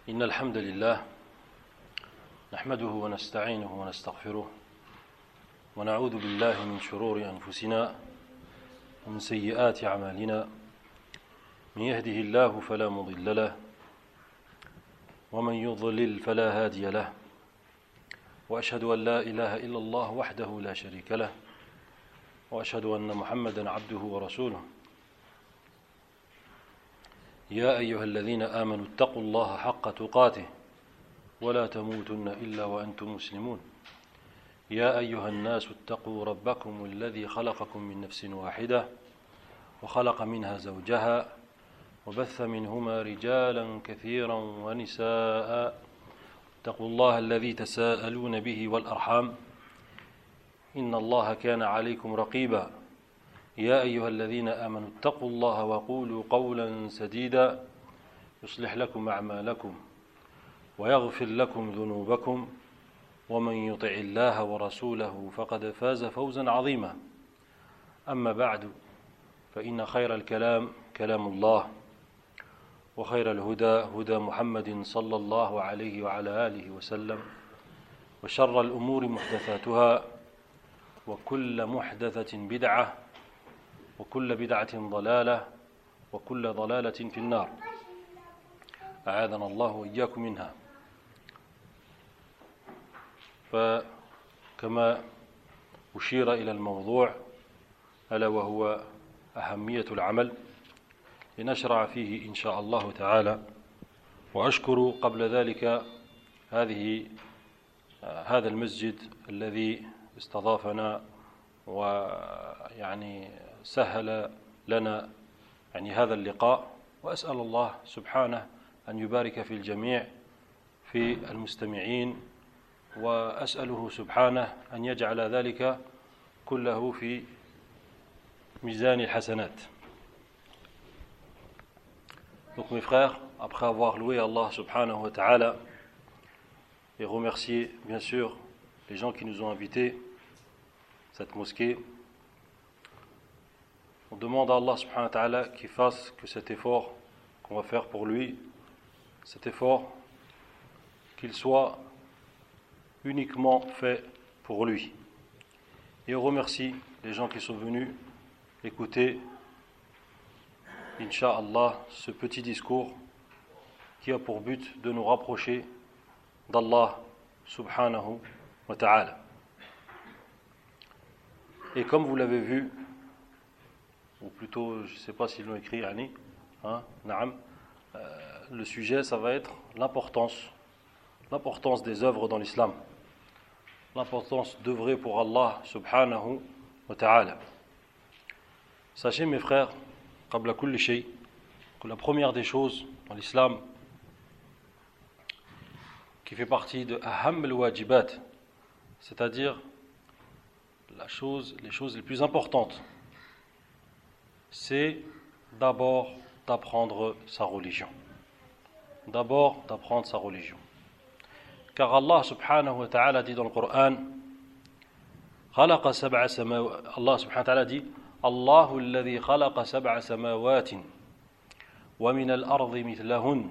إن الحمد لله نحمده ونستعينه ونستغفره ونعوذ بالله من شرور أنفسنا ومن سيئات أعمالنا من يهده الله فلا مضل له ومن يضلل فلا هادي له وأشهد أن لا إله إلا الله وحده لا شريك له وأشهد أن محمدا عبده ورسوله يا أيها الذين آمنوا اتقوا الله حق تقاته ولا تموتن إلا وأنتم مسلمون يا أيها الناس اتقوا ربكم الذي خلقكم من نفس واحدة وخلق منها زوجها وبث منهما رجالا كثيرا ونساء اتقوا الله الذي تساءلون به والأرحام إن الله كان عليكم رقيبا يا أيها الذين آمنوا اتقوا الله وقولوا قولا سديدا يصلح لكم أعمالكم ويغفر لكم ذنوبكم ومن يطع الله ورسوله فقد فاز فوزا عظيما أما بعد فإن خير الكلام كلام الله وخير الهدى هدى محمد صلى الله عليه وعلى آله وسلم وشر الأمور محدثاتها وكل محدثة بدعة وكل بدعة ضلالة وكل ضلالة في النار أعاذنا الله وإياكم منها. فكما أشير إلى الموضوع ألا وهو أهمية العمل لنشرع فيه إن شاء الله تعالى. وأشكر قبل ذلك هذا المسجد الذي استضافنا ويعني سهل لنا هذا اللقاء، وأسأل الله سبحانه أن يبارك في الجميع في المستمعين، وأسأله سبحانه أن يجعل ذلك كله في ميزان الحسنات. Donc mes frères, après avoir loué Allah subhanahu wa ta'ala et remercié bien sûr les gens qui nous ont invités à cette mosquée, on demande à Allah subhanahu wa ta'ala qu'il fasse que cet effort qu'on va faire pour lui, cet effort, qu'il soit uniquement fait pour lui. Et on remercie les gens qui sont venus écouter, Inch'Allah, ce petit discours qui a pour but de nous rapprocher d'Allah subhanahu wa ta'ala. Et comme vous l'avez vu, ou plutôt, je ne sais pas s'ils l'ont écrit, le sujet, ça va être l'importance des œuvres dans l'islam, l'importance d'œuvrer pour Allah subhanahu wa ta'ala. Sachez mes frères, qabla kulli shay, que la première des choses dans l'islam qui fait partie de aham al-wajibat, c'est-à-dire les choses les plus importantes, c'est d'abord d'apprendre sa religion. D'abord d'apprendre sa religion. Car Allah subhanahu wa ta'ala dit dans le Coran, Allah subhanahu wa ta'ala dit, Allahu alladhi khalaqa sab'a samawatin wa min al-ardi mithlahun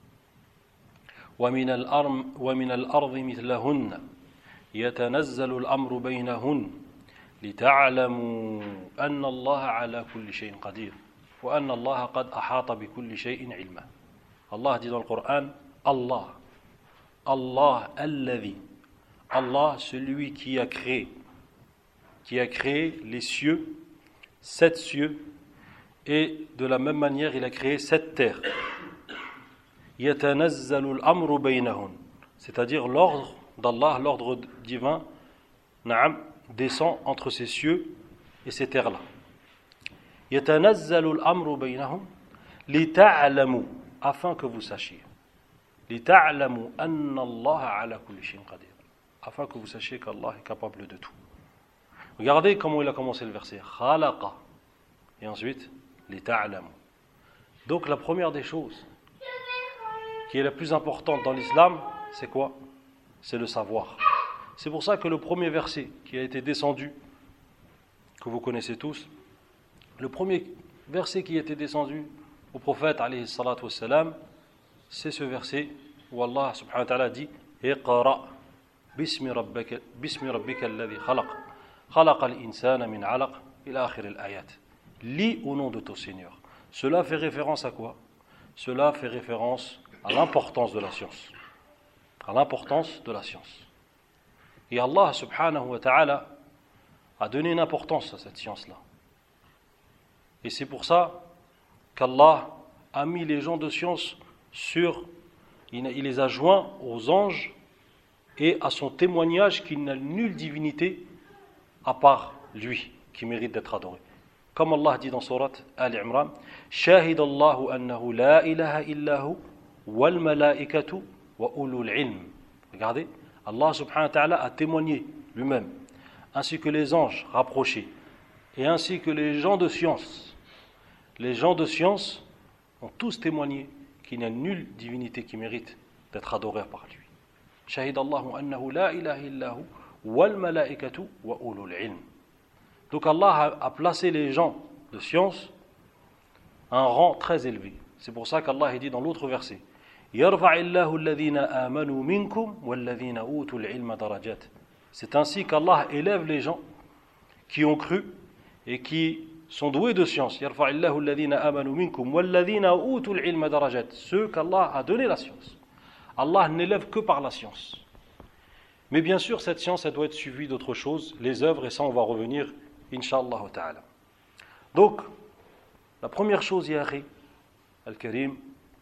wa min al-ardi mithlahun yatanazzalu al-amru baynahun لتعلموا أن الله على كل شيء قدير وأن الله قد أحاط بكل شيء علما. Allah dit dans le Coran, Allah الذي, Allah celui qui a créé les cieux, 7 cieux, et de la même manière il a créé 7 terres. يتنزل الأمر بينهن, c'est-à-dire l'ordre d'Allah, l'ordre divin, descend entre ces cieux et ces terres-là. يتنزل الأمر بينهم لتعلموا, afin que vous sachiez. لتعلموا أن الله على كل شيء قدير, afin que vous sachiez qu'Allah est capable de tout. Regardez comment il a commencé le verset. خلق, et ensuite لتعلموا. Donc la première des choses qui est la plus importante dans l'islam, c'est quoi? C'est le savoir. C'est pour ça que le premier verset qui a été descendu, que vous connaissez tous, le premier verset qui a été descendu au prophète alayhi salatu wassalam, c'est ce verset où Allah subhanahu wa ta'ala dit Iqra bismi rabbika alladhi khalaq khalaqa al-insana min 'alaq ila akhir al-ayat. Lis au nom de ton Seigneur. Cela fait référence à quoi? Cela fait référence à l'importance de la science. À l'importance de la science. Et Allah subhanahu wa ta'ala a donné une importance à cette science-là. Et c'est pour ça qu'Allah a mis les gens de science il les a joints aux anges et à son témoignage qu'il n'a nulle divinité à part lui qui mérite d'être adoré. Comme Allah dit dans sourate Al-Imran, Shahid Allahu annahu la ilaha illahu wal malaikatu wa ulul ilm. Regardez, Allah subhanahu wa ta'ala a témoigné lui-même, ainsi que les anges rapprochés, et ainsi que les gens de science. Les gens de science ont tous témoigné qu'il n'y a nulle divinité qui mérite d'être adorée par lui. Shahid Allahu annahu la ilaha illahu wal malaikatu wa ulul ilm. Donc Allah a placé les gens de science à un rang très élevé. C'est pour ça qu'Allah dit dans l'autre verset Yarfa'illahu alladhina amanu minkum walladhina utul ilma darajat. C'est ainsi qu'Allah élève les gens qui ont cru et qui sont doués de science. Yarfa'illahu alladhina amanu minkum walladhina utul ilma darajat. Ceux qu'Allah a donné la science. Allah n'élève que par la science. Mais bien sûr, cette science, elle doit être suivie d'autres choses, les œuvres, et ça, on va revenir, Inch'Allah ta'ala. Donc, la première chose, Yahri al-Karim,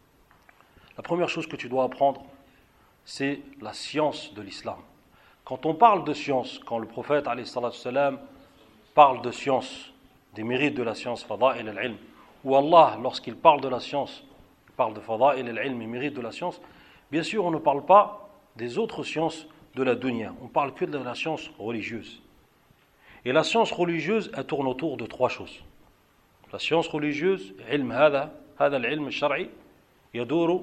la première chose que tu dois apprendre, c'est la science de l'islam. Quand on parle de science, quand le prophète, alayhi salatu salam, parle de science, des mérites de la science, fada'il al-ilm, ou Allah, lorsqu'il parle de la science, il parle de fada'il al-ilm et mérites de la science, bien sûr, on ne parle pas des autres sciences de la dunya. On parle que de la science religieuse. Et la science religieuse, elle tourne autour de trois choses. La science religieuse, هذا العلم الشرعي يدور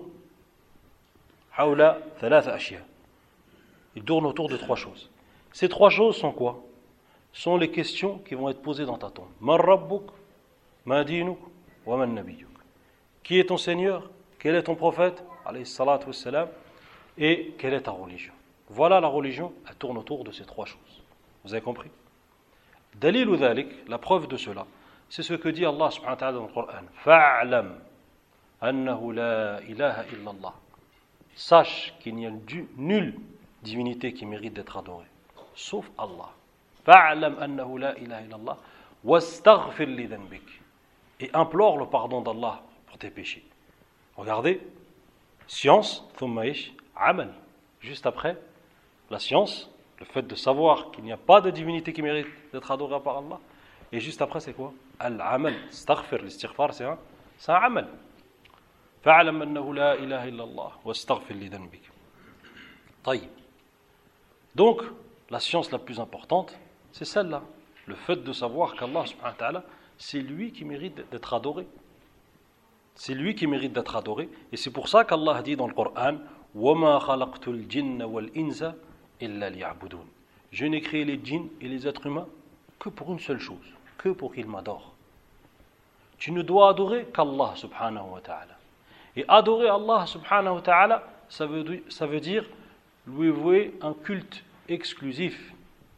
حول ثلاث أشياء. Il tourne autour de trois choses. Ces trois choses sont quoi? Sont les questions qui vont être posées dans ta tombe. Man rabbuk, ma dinuk, wa man nabiyyuk. Qui est ton Seigneur? Quel est ton prophète? Alayhi salatu wassalam. Et quelle est ta religion? Voilà la religion, elle tourne autour de ces trois choses. Vous avez compris? Dalil ou dhalik, la preuve de cela, c'est ce que dit Allah subhanahu wa ta'ala dans le Coran. Fa'alam annahu la ilaha illallah. Sache qu'il n'y a nulle divinité qui mérite d'être adorée, sauf Allah. Fa'alam annahu la ilaha illallah wastaghfir li dhanbik. Et implore le pardon d'Allah pour tes péchés. Regardez, science, thumma ish, amal. Juste après, la science, le fait de savoir qu'il n'y a pas de divinité qui mérite d'être adorée par Allah. Et juste après, c'est quoi? Al-amal. Astaghfir, l'istighfar, c'est un amal. Fa'alam annahu la ilaha illallah wastaghfir li dhanbik. Taïb. Donc, la science la plus importante, c'est celle-là. Le fait de savoir qu'Allah, subhanahu wa ta'ala, c'est lui qui mérite d'être adoré. C'est lui qui mérite d'être adoré. Et c'est pour ça qu'Allah dit dans le Coran وَمَا خَلَقْتُ الْجِنَّ وَالْإِنسَ إِلَّا لِيَعْبُدُونَ. Je n'ai créé les djinns et les êtres humains que pour une seule chose, que pour qu'ils m'adorent. Tu ne dois adorer qu'Allah subhanahu wa ta'ala. Et adorer Allah subhanahu wa ta'ala, ça veut dire lui vouer un culte exclusif.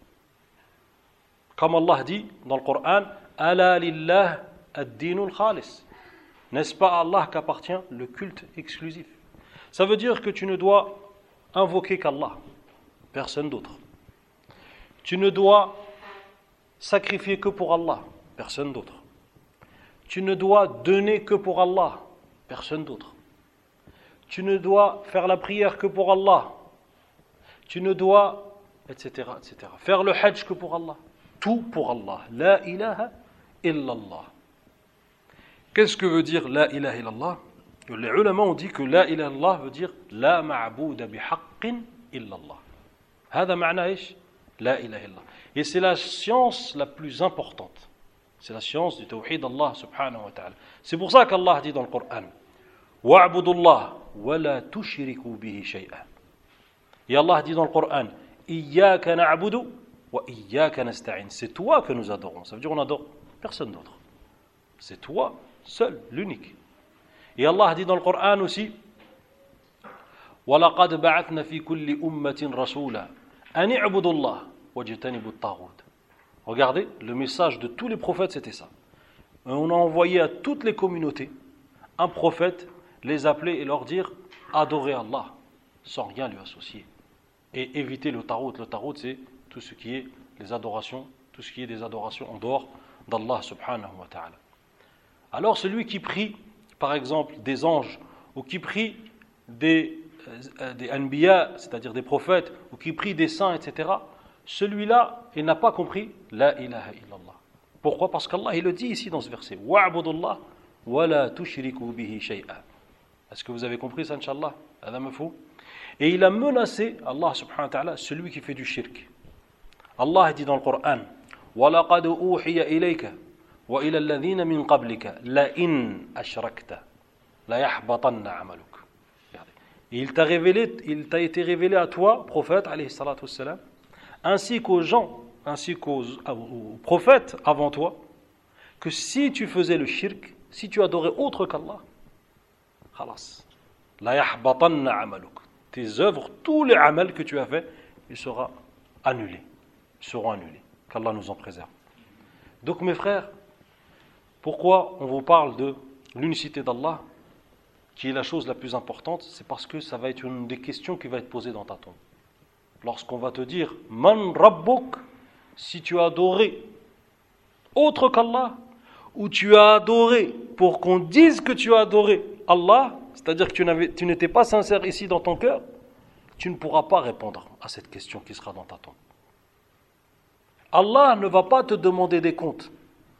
Comme Allah dit dans le Coran Ala lillah ad-dinul khalis. N'est-ce pas à Allah qu'appartient le culte exclusif? Ça veut dire que tu ne dois invoquer qu'Allah, personne d'autre. Tu ne dois sacrifier que pour Allah, personne d'autre. Tu ne dois donner que pour Allah, personne d'autre. Tu ne dois faire la prière que pour Allah. Tu ne dois, etc., etc. Faire le hajj que pour Allah. Tout pour Allah. La ilaha illallah. Qu'est-ce que veut dire la ilaha illallah? Les ulama ont dit que la ilaha illallah veut dire la ma'bouda bihaqqin illallah. هذا معنى ايش؟ لا إله إلا الله. Et c'est la science la plus importante. C'est la science du tawhid Allah subhanahu wa ta'ala. C'est pour ça qu'Allah dit dans le Coran wa'budu Allah wa la tushriku bihi shay'an. Et Allah dit dans le Coran iyyaka na'budu wa iyyaka nasta'in. C'est toi que nous adorons. Ça veut dire on adore personne d'autre. C'est toi seul, l'unique. Et Allah dit dans le Coran aussi وَلَقَدْ بَعَثْنَا فِي كُلِّ أُمَّةٍ رَسُولًا أَنِ اعْبُدُوا اللَّهَ وَاجْتَنِبُوا الطَّاغُوتَ. Regardez, le message de tous les prophètes, c'était ça. On a envoyé à toutes les communautés un prophète, les appeler et leur dire adorez Allah sans rien lui associer et éviter le tarout. Le tarout, c'est tout ce qui est les adorations, tout ce qui est des adorations en dehors d'Allah subhanahu wa ta'ala. Alors celui qui prie par exemple des anges ou qui prie des anbiya, c'est-à-dire des prophètes, ou qui prie des saints, etc., celui-là, il n'a pas compris la ilaha illallah. Pourquoi? Parce qu'Allah, il le dit ici dans ce verset, wa'budullah wa la tushriku bihi shay'a. Est-ce que vous avez compris ça, Inch'Allah? Et il a menacé, Allah subhanahu wa ta'ala, celui qui fait du shirk. Allah dit dans le Coran, وَلَقَدْ أُوحِيَ إِلَيْكَ وَإِلَى الَّذِينَ مِنْ قَبْلِكَ لَإِنْ أَشْرَكْتَ لَيَحْبَطَنَّ عَمَلُكَ. Et il t'a été révélé à toi, prophète, alayhi salatu wassalam, ainsi qu'aux gens, ainsi qu'aux prophètes avant toi, que si tu faisais le shirk, si tu adorais autre qu'Allah, khalas, la yahbatanna amaluk, tes œuvres, tous les amals que tu as fait, ils seront annulés. Qu'Allah nous en préserve. Donc mes frères, pourquoi on vous parle de l'unicité d'Allah, qui est la chose la plus importante? C'est parce que ça va être une des questions qui va être posée dans ta tombe. Lorsqu'on va te dire Man Rabbuk, si tu as adoré autre qu'Allah, ou tu as adoré pour qu'on dise que tu as adoré Allah, c'est-à-dire que tu n'étais pas sincère ici dans ton cœur, tu ne pourras pas répondre à cette question qui sera dans ta tombe. Allah ne va pas te demander des comptes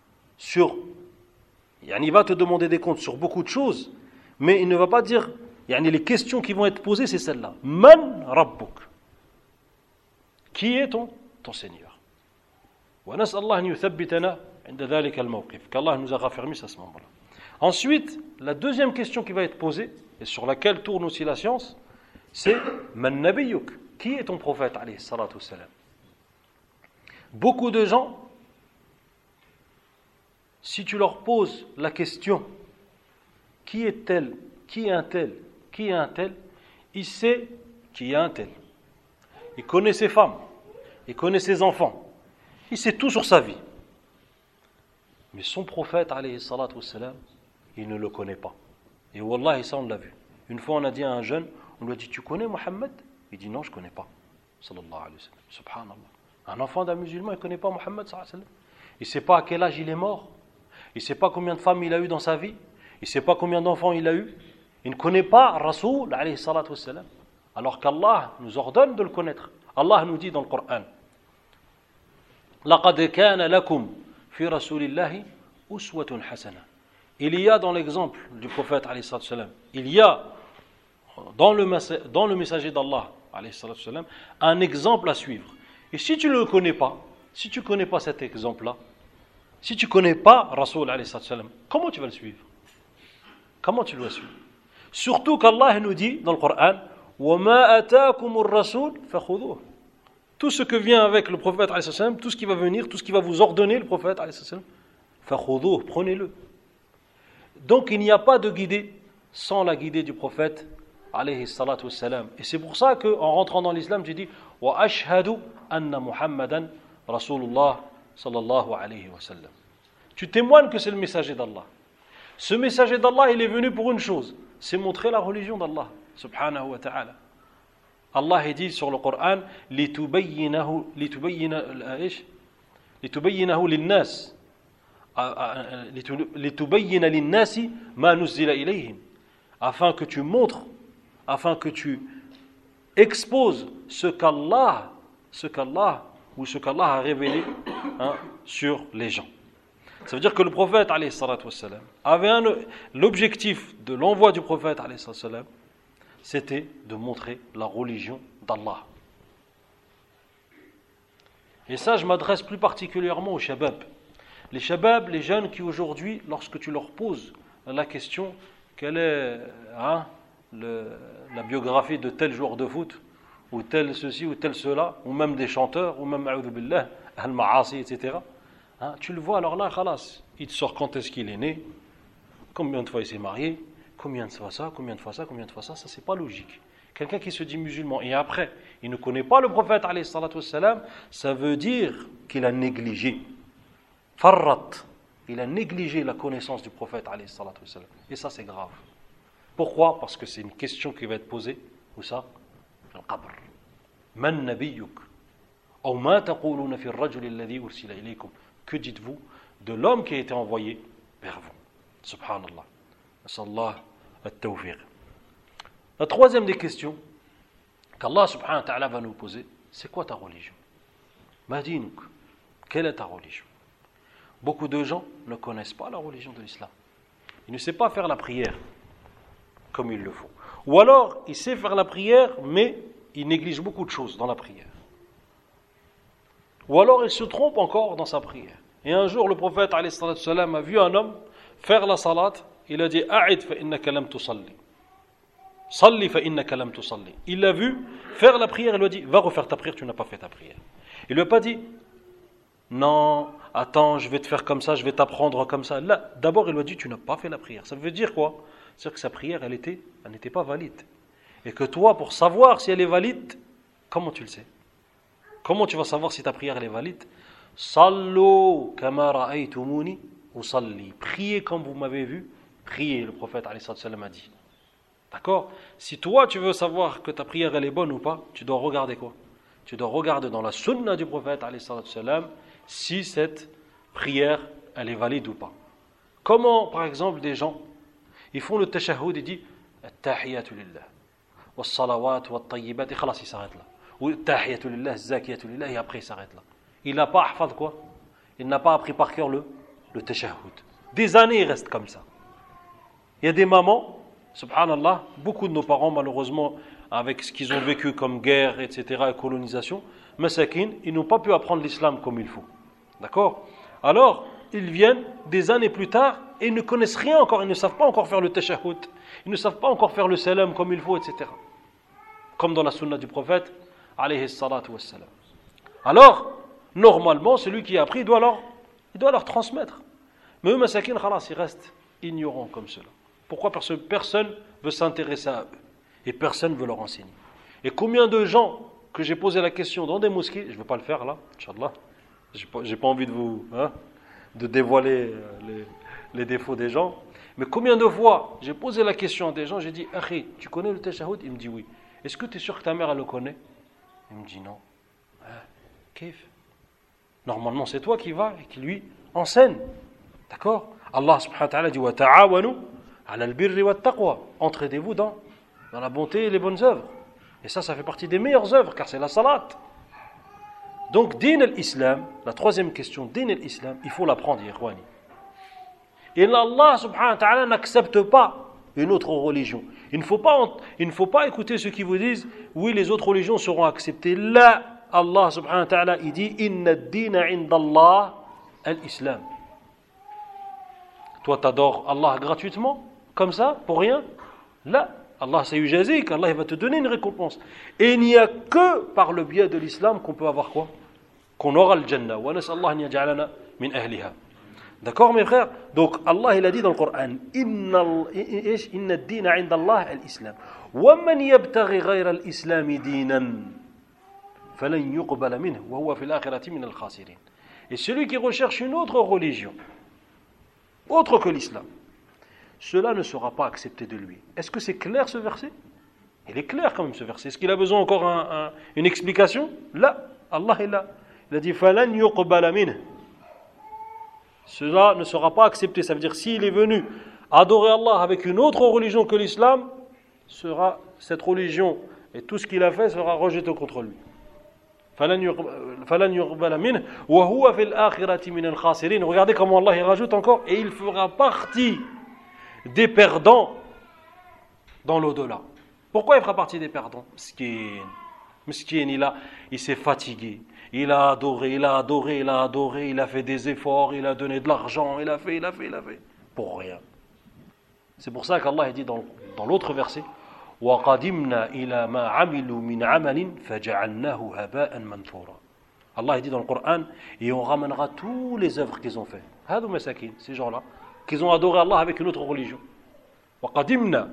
il va te demander des comptes sur beaucoup de choses, mais il ne va pas dire, les questions qui vont être posées, c'est celle-là. Man Rabbuk. Qui est ton Seigneur? Qu'Allah nous a raffermis à ce moment-là. Ensuite, la deuxième question qui va être posée, et sur laquelle tourne aussi la science, c'est Man Nabiyyuk. Qui est ton prophète, alayhi salatu wassalam? Beaucoup de gens, si tu leur poses la question qui est tel, qui est un tel, qui est un tel, il sait qui est un tel. Il connaît ses femmes, il connaît ses enfants, il sait tout sur sa vie. Mais son prophète, alayhi salatu wassalam, il ne le connaît pas. Et wallah, ça on l'a vu. Une fois on a dit à un jeune, on lui a dit, tu connais Mohammed? Il dit non, je ne connais pas. Sallallahu alayhi wa sallam. Subhanallah. Un enfant d'un musulman, il ne connaît pas Mohammed sallallahu alayhi wa sallam. Il ne sait pas à quel âge il est mort. Il ne sait pas combien de femmes il a eu dans sa vie. Il ne sait pas combien d'enfants il a eu. Il ne connaît pas Rasoul alayhi salatu wassalam. Alors qu'Allah nous ordonne de le connaître. Allah nous dit dans le Coran, لَقَدْ كَانَ لَكُمْ فِي رَسُولِ اللَّهِ أُسْوَةٌ حَسَنَةٌ. Il y a dans l'exemple du prophète alayhi salatu wassalam, il y a dans le messager d'Allah alayhi salatu wassalam, un exemple à suivre. Et si tu ne le connais pas, si tu ne connais pas cet exemple-là, si tu ne connais pas Rasoul alayhi salatu wassalam, comment tu vas le suivre? Comment tu dois suivre? Surtout qu'Allah nous dit dans le Coran, وَمَا أَتَاكُمُ الرَّسُولُ فَخُذُوهُ. Tout ce que vient avec le prophète alayhi sallam, tout ce qui va venir, tout ce qui va vous ordonner le prophète alayhi sallam, فَخُذُوهُ, prenez-le. Donc il n'y a pas de guidée sans la guidée du prophète alayhi salatu wassalam. Et c'est pour ça qu'en rentrant dans l'islam, tu dis وَأَشْهَدُ أَنَّ مُحَمَّدًا رَسُولُ اللَّهِ sallallahu alayhi wa sallam. Tu témoignes que c'est le messager d'Allah. Ce messager d'Allah, il est venu pour une chose, c'est montrer la religion d'Allah subhanahu wa ta'ala. Allah dit sur le Coran لِتُبَيِّنَهُ لِلنَّاسِ لِتُبَيِّنَ لِلنَّاسِ مَا نُزِّلَ إِلَيْهِمْ, afin que tu montres, afin que tu exposes ce qu'Allah a révélé sur les gens. Ça veut dire que le prophète alayhi salatu wassalam avait l'objectif de l'envoi du prophète alayhi salatu wassalam, c'était de montrer la religion d'Allah. Et ça, je m'adresse plus particulièrement aux shabab. Les shabab, les jeunes qui aujourd'hui, lorsque tu leur poses la question, quelle est la biographie de tel joueur de foot, ou tel ceci, ou tel cela, ou même des chanteurs, ou même a'udhu billah, al-ma'asi, etc. Tu le vois, alors là, khalas, il te sort quand est-ce qu'il est né, combien de fois il s'est marié, combien de fois ça, ça c'est pas logique. Quelqu'un qui se dit musulman et après, il ne connaît pas le prophète alayhi salatu wassalam, ça veut dire qu'il a négligé. Farrat, il a négligé la connaissance du prophète alayhi salatu wassalam. Et ça c'est grave. Pourquoi? Parce que c'est une question qui va être posée. Où ça? Dans le qabr. Man nabiyyuk? Ou ma taquluna fi ar-rajul alladhi ursila ilaykum? Que dites-vous de l'homme qui a été envoyé vers vous? Subhanallah. Nasallah at-tawfiq. La troisième des questions qu'Allah subhanahu wa ta'ala va nous poser, c'est quoi ta religion? Ma dinuk? Quelle est ta religion? Beaucoup de gens ne connaissent pas la religion de l'islam. Ils ne savent pas faire la prière comme il le faut. Ou alors, il sait faire la prière, mais il néglige beaucoup de choses dans la prière. Ou alors, il se trompe encore dans sa prière. Et un jour, le prophète alayhi salatu wassalam a vu un homme faire la salat. Il a dit « A'id fa innaka lam tusalli » Salli fa innaka lam tusalli. Il l'a vu faire la prière, il lui a dit va refaire ta prière, tu n'as pas fait ta prière. Il lui a pas dit non, attends, je vais te faire comme ça, je vais t'apprendre comme ça. Là, d'abord il lui a dit tu n'as pas fait la prière. Ça veut dire quoi? C'est-à-dire que sa prière, elle n'était pas valide. Et que toi, pour savoir si elle est valide, comment tu le sais? Comment tu vas savoir si ta prière elle est valide? Sallu kama ra'aytumuni usalli. Priez comme vous m'avez vu, priez, le prophète alayhi sallam a dit. D'accord? Si toi tu veux savoir que ta prière elle est bonne ou pas, tu dois regarder quoi? Tu dois regarder dans la sunna du prophète alayhi salam si cette prière elle est valide ou pas. Comment par exemple des gens ils font le tashahhud et disent at-tahiyatu lillah was-salawat wat-tayyibat et khalas, ils s'arrêtent là. Ou at-tahiyatu lillah az-zakiyatu lillah et après ils s'arrêtent là. Il n'a pas ahfad quoi? Il n'a pas appris par cœur le tashahhud. Des années il reste comme ça. Il y a des mamans, subhanallah, beaucoup de nos parents, malheureusement, avec ce qu'ils ont vécu comme guerre, etc., et colonisation, masakin, ils n'ont pas pu apprendre l'islam comme il faut. D'accord? Alors, ils viennent des années plus tard et ils ne connaissent rien encore, ils ne savent pas encore faire le tashahhud, ils ne savent pas encore faire le salam comme il faut, etc. Comme dans la sunna du prophète, alayhi salatu wassalam. Alors, normalement, celui qui a appris, il doit leur transmettre. Mais eux, masakin, khalas, ils restent ignorants comme cela. Pourquoi? Parce que personne veut s'intéresser à eux. Et personne ne veut leur enseigner. Et combien de gens que j'ai posé la question dans des mosquées, je ne vais pas le faire là, Inch'Allah, j'ai pas envie de vous de dévoiler les défauts des gens, mais combien de fois j'ai posé la question à des gens, j'ai dit, Akhi, tu connais le tashahhud? Il me dit oui. Est-ce que tu es sûr que ta mère elle le connaît? Il me dit non. Kif? Normalement c'est toi qui vas et qui lui enseigne. D'accord? Allah subhanahu wa ta'ala dit wa ta'awanu ala al-birri wa at-taqwa. Entraidez-vous dans la bonté et les bonnes œuvres. Et ça fait partie des meilleures œuvres, car c'est la salat. Donc, din al-Islam, la troisième question, din al-Islam, il faut l'apprendre, ikhwani. Et Allah subhanahu wa ta'ala n'accepte pas une autre religion. Il ne faut pas écouter ceux qui vous disent, oui, les autres religions seront acceptées. Là, Allah subhanahu wa ta'ala, il dit, inna ad-dina 'inda Allah al-Islam. Toi, t'adores Allah gratuitement, comme ça, pour rien? Là, Allah sayujazik, Allah il va te donner une récompense. Et il n'y a que par le biais de l'islam qu'on peut avoir quoi? Qu'on aura le Jannah. Wa nas'allahu an yaj'alana min ahliha. D'accord mes frères? Donc Allah il a dit dans le Coran, inna ad-dina 'inda Allah al-Islam. Wa man yabtaghi ghayra al-Islam dinan falan yuqbala minhu wa huwa fil akhirati min al-khasirin. Et celui qui recherche une autre religion autre que l'islam, cela ne sera pas accepté de lui. Est-ce que c'est clair ce verset? Il est clair quand même ce verset. Est-ce qu'il a besoin encore une explication? Là, Allah est là. Il a dit falan yuqbala minhu. Cela ne sera pas accepté. Ça veut dire s'il est venu adorer Allah avec une autre religion que l'islam, cette religion et tout ce qu'il a fait sera rejeté contre lui. Falan yuqbala minhu wa huwa fil akhirati min al-khasirin. Regardez comment Allah y rajoute encore et il fera partie des perdants dans l'au-delà. Pourquoi il fera partie des perdants? Miskin, il s'est fatigué. Il a adoré, il a fait des efforts, il a donné de l'argent, il a fait. Pour rien. C'est pour ça qu'Allah dit dans l'autre verset, وَقَدِمْنَا إِلَى مَا عَمِلُوا مِنْ عَمَلٍ فَجَعَلْنَاهُ هَبَاءً مَنْثُورًا. Allah dit dans le Coran, et on ramènera toutes les œuvres qu'ils ont fait. هذو مساكين, ces gens-là, qu'ils ont adoré Allah avec une autre religion. وَقَدِمْنَا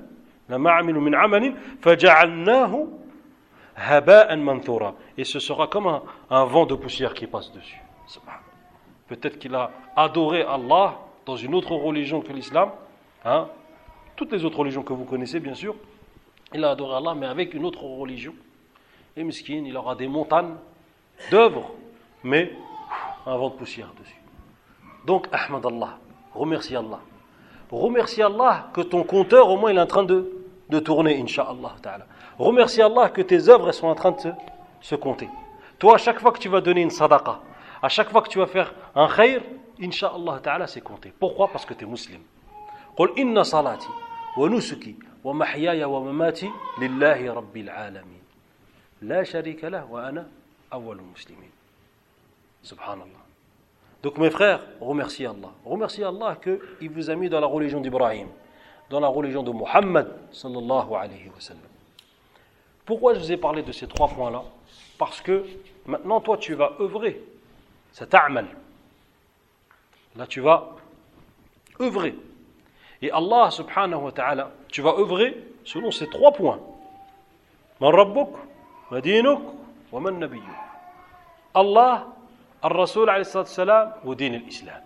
لما عملوا من عمل فجعلناه هباء منثورا. Et ce sera comme un vent de poussière qui passe dessus. Peut-être qu'il a adoré Allah dans une autre religion que l'islam, hein? Toutes les autres religions que vous connaissez bien sûr, il a adoré Allah mais avec une autre religion. Et miskin, il aura des montagnes d'œuvres, mais un vent de poussière dessus. Donc, Ahmad Allah, remercie Allah. Remercie Allah que ton compteur, au moins, il est en train de tourner, Inch'Allah ta'ala. Remercie Allah que tes œuvres elles sont en train de se compter. Toi, à chaque fois que tu vas donner une sadaqa, à chaque fois que tu vas faire un khayr, Inch'Allah ta'ala, c'est compté. Pourquoi? Parce que tu es musulman. قل إن صلاتي ونسكي ومحياي ومماتي لله رب العالمين لا شريك له وأنا أول المسلمين. Subhanallah. Donc mes frères, remerciez Allah. Remerciez Allah qu'il vous a mis dans la religion d'Ibrahim, dans la religion de Muhammad sallallahu alayhi wa sallam. Pourquoi je vous ai parlé de ces 3 points-là? Parce que maintenant toi tu vas œuvrer. C'est ta'amal. Là tu vas œuvrer. Et Allah subhanahu wa ta'ala, tu vas œuvrer selon ces 3 points. Man rabbuk, ma dinuk, wa man nabiyyuk. Allah, al-Rasul alayhi salatu salam, wa din al-Islam.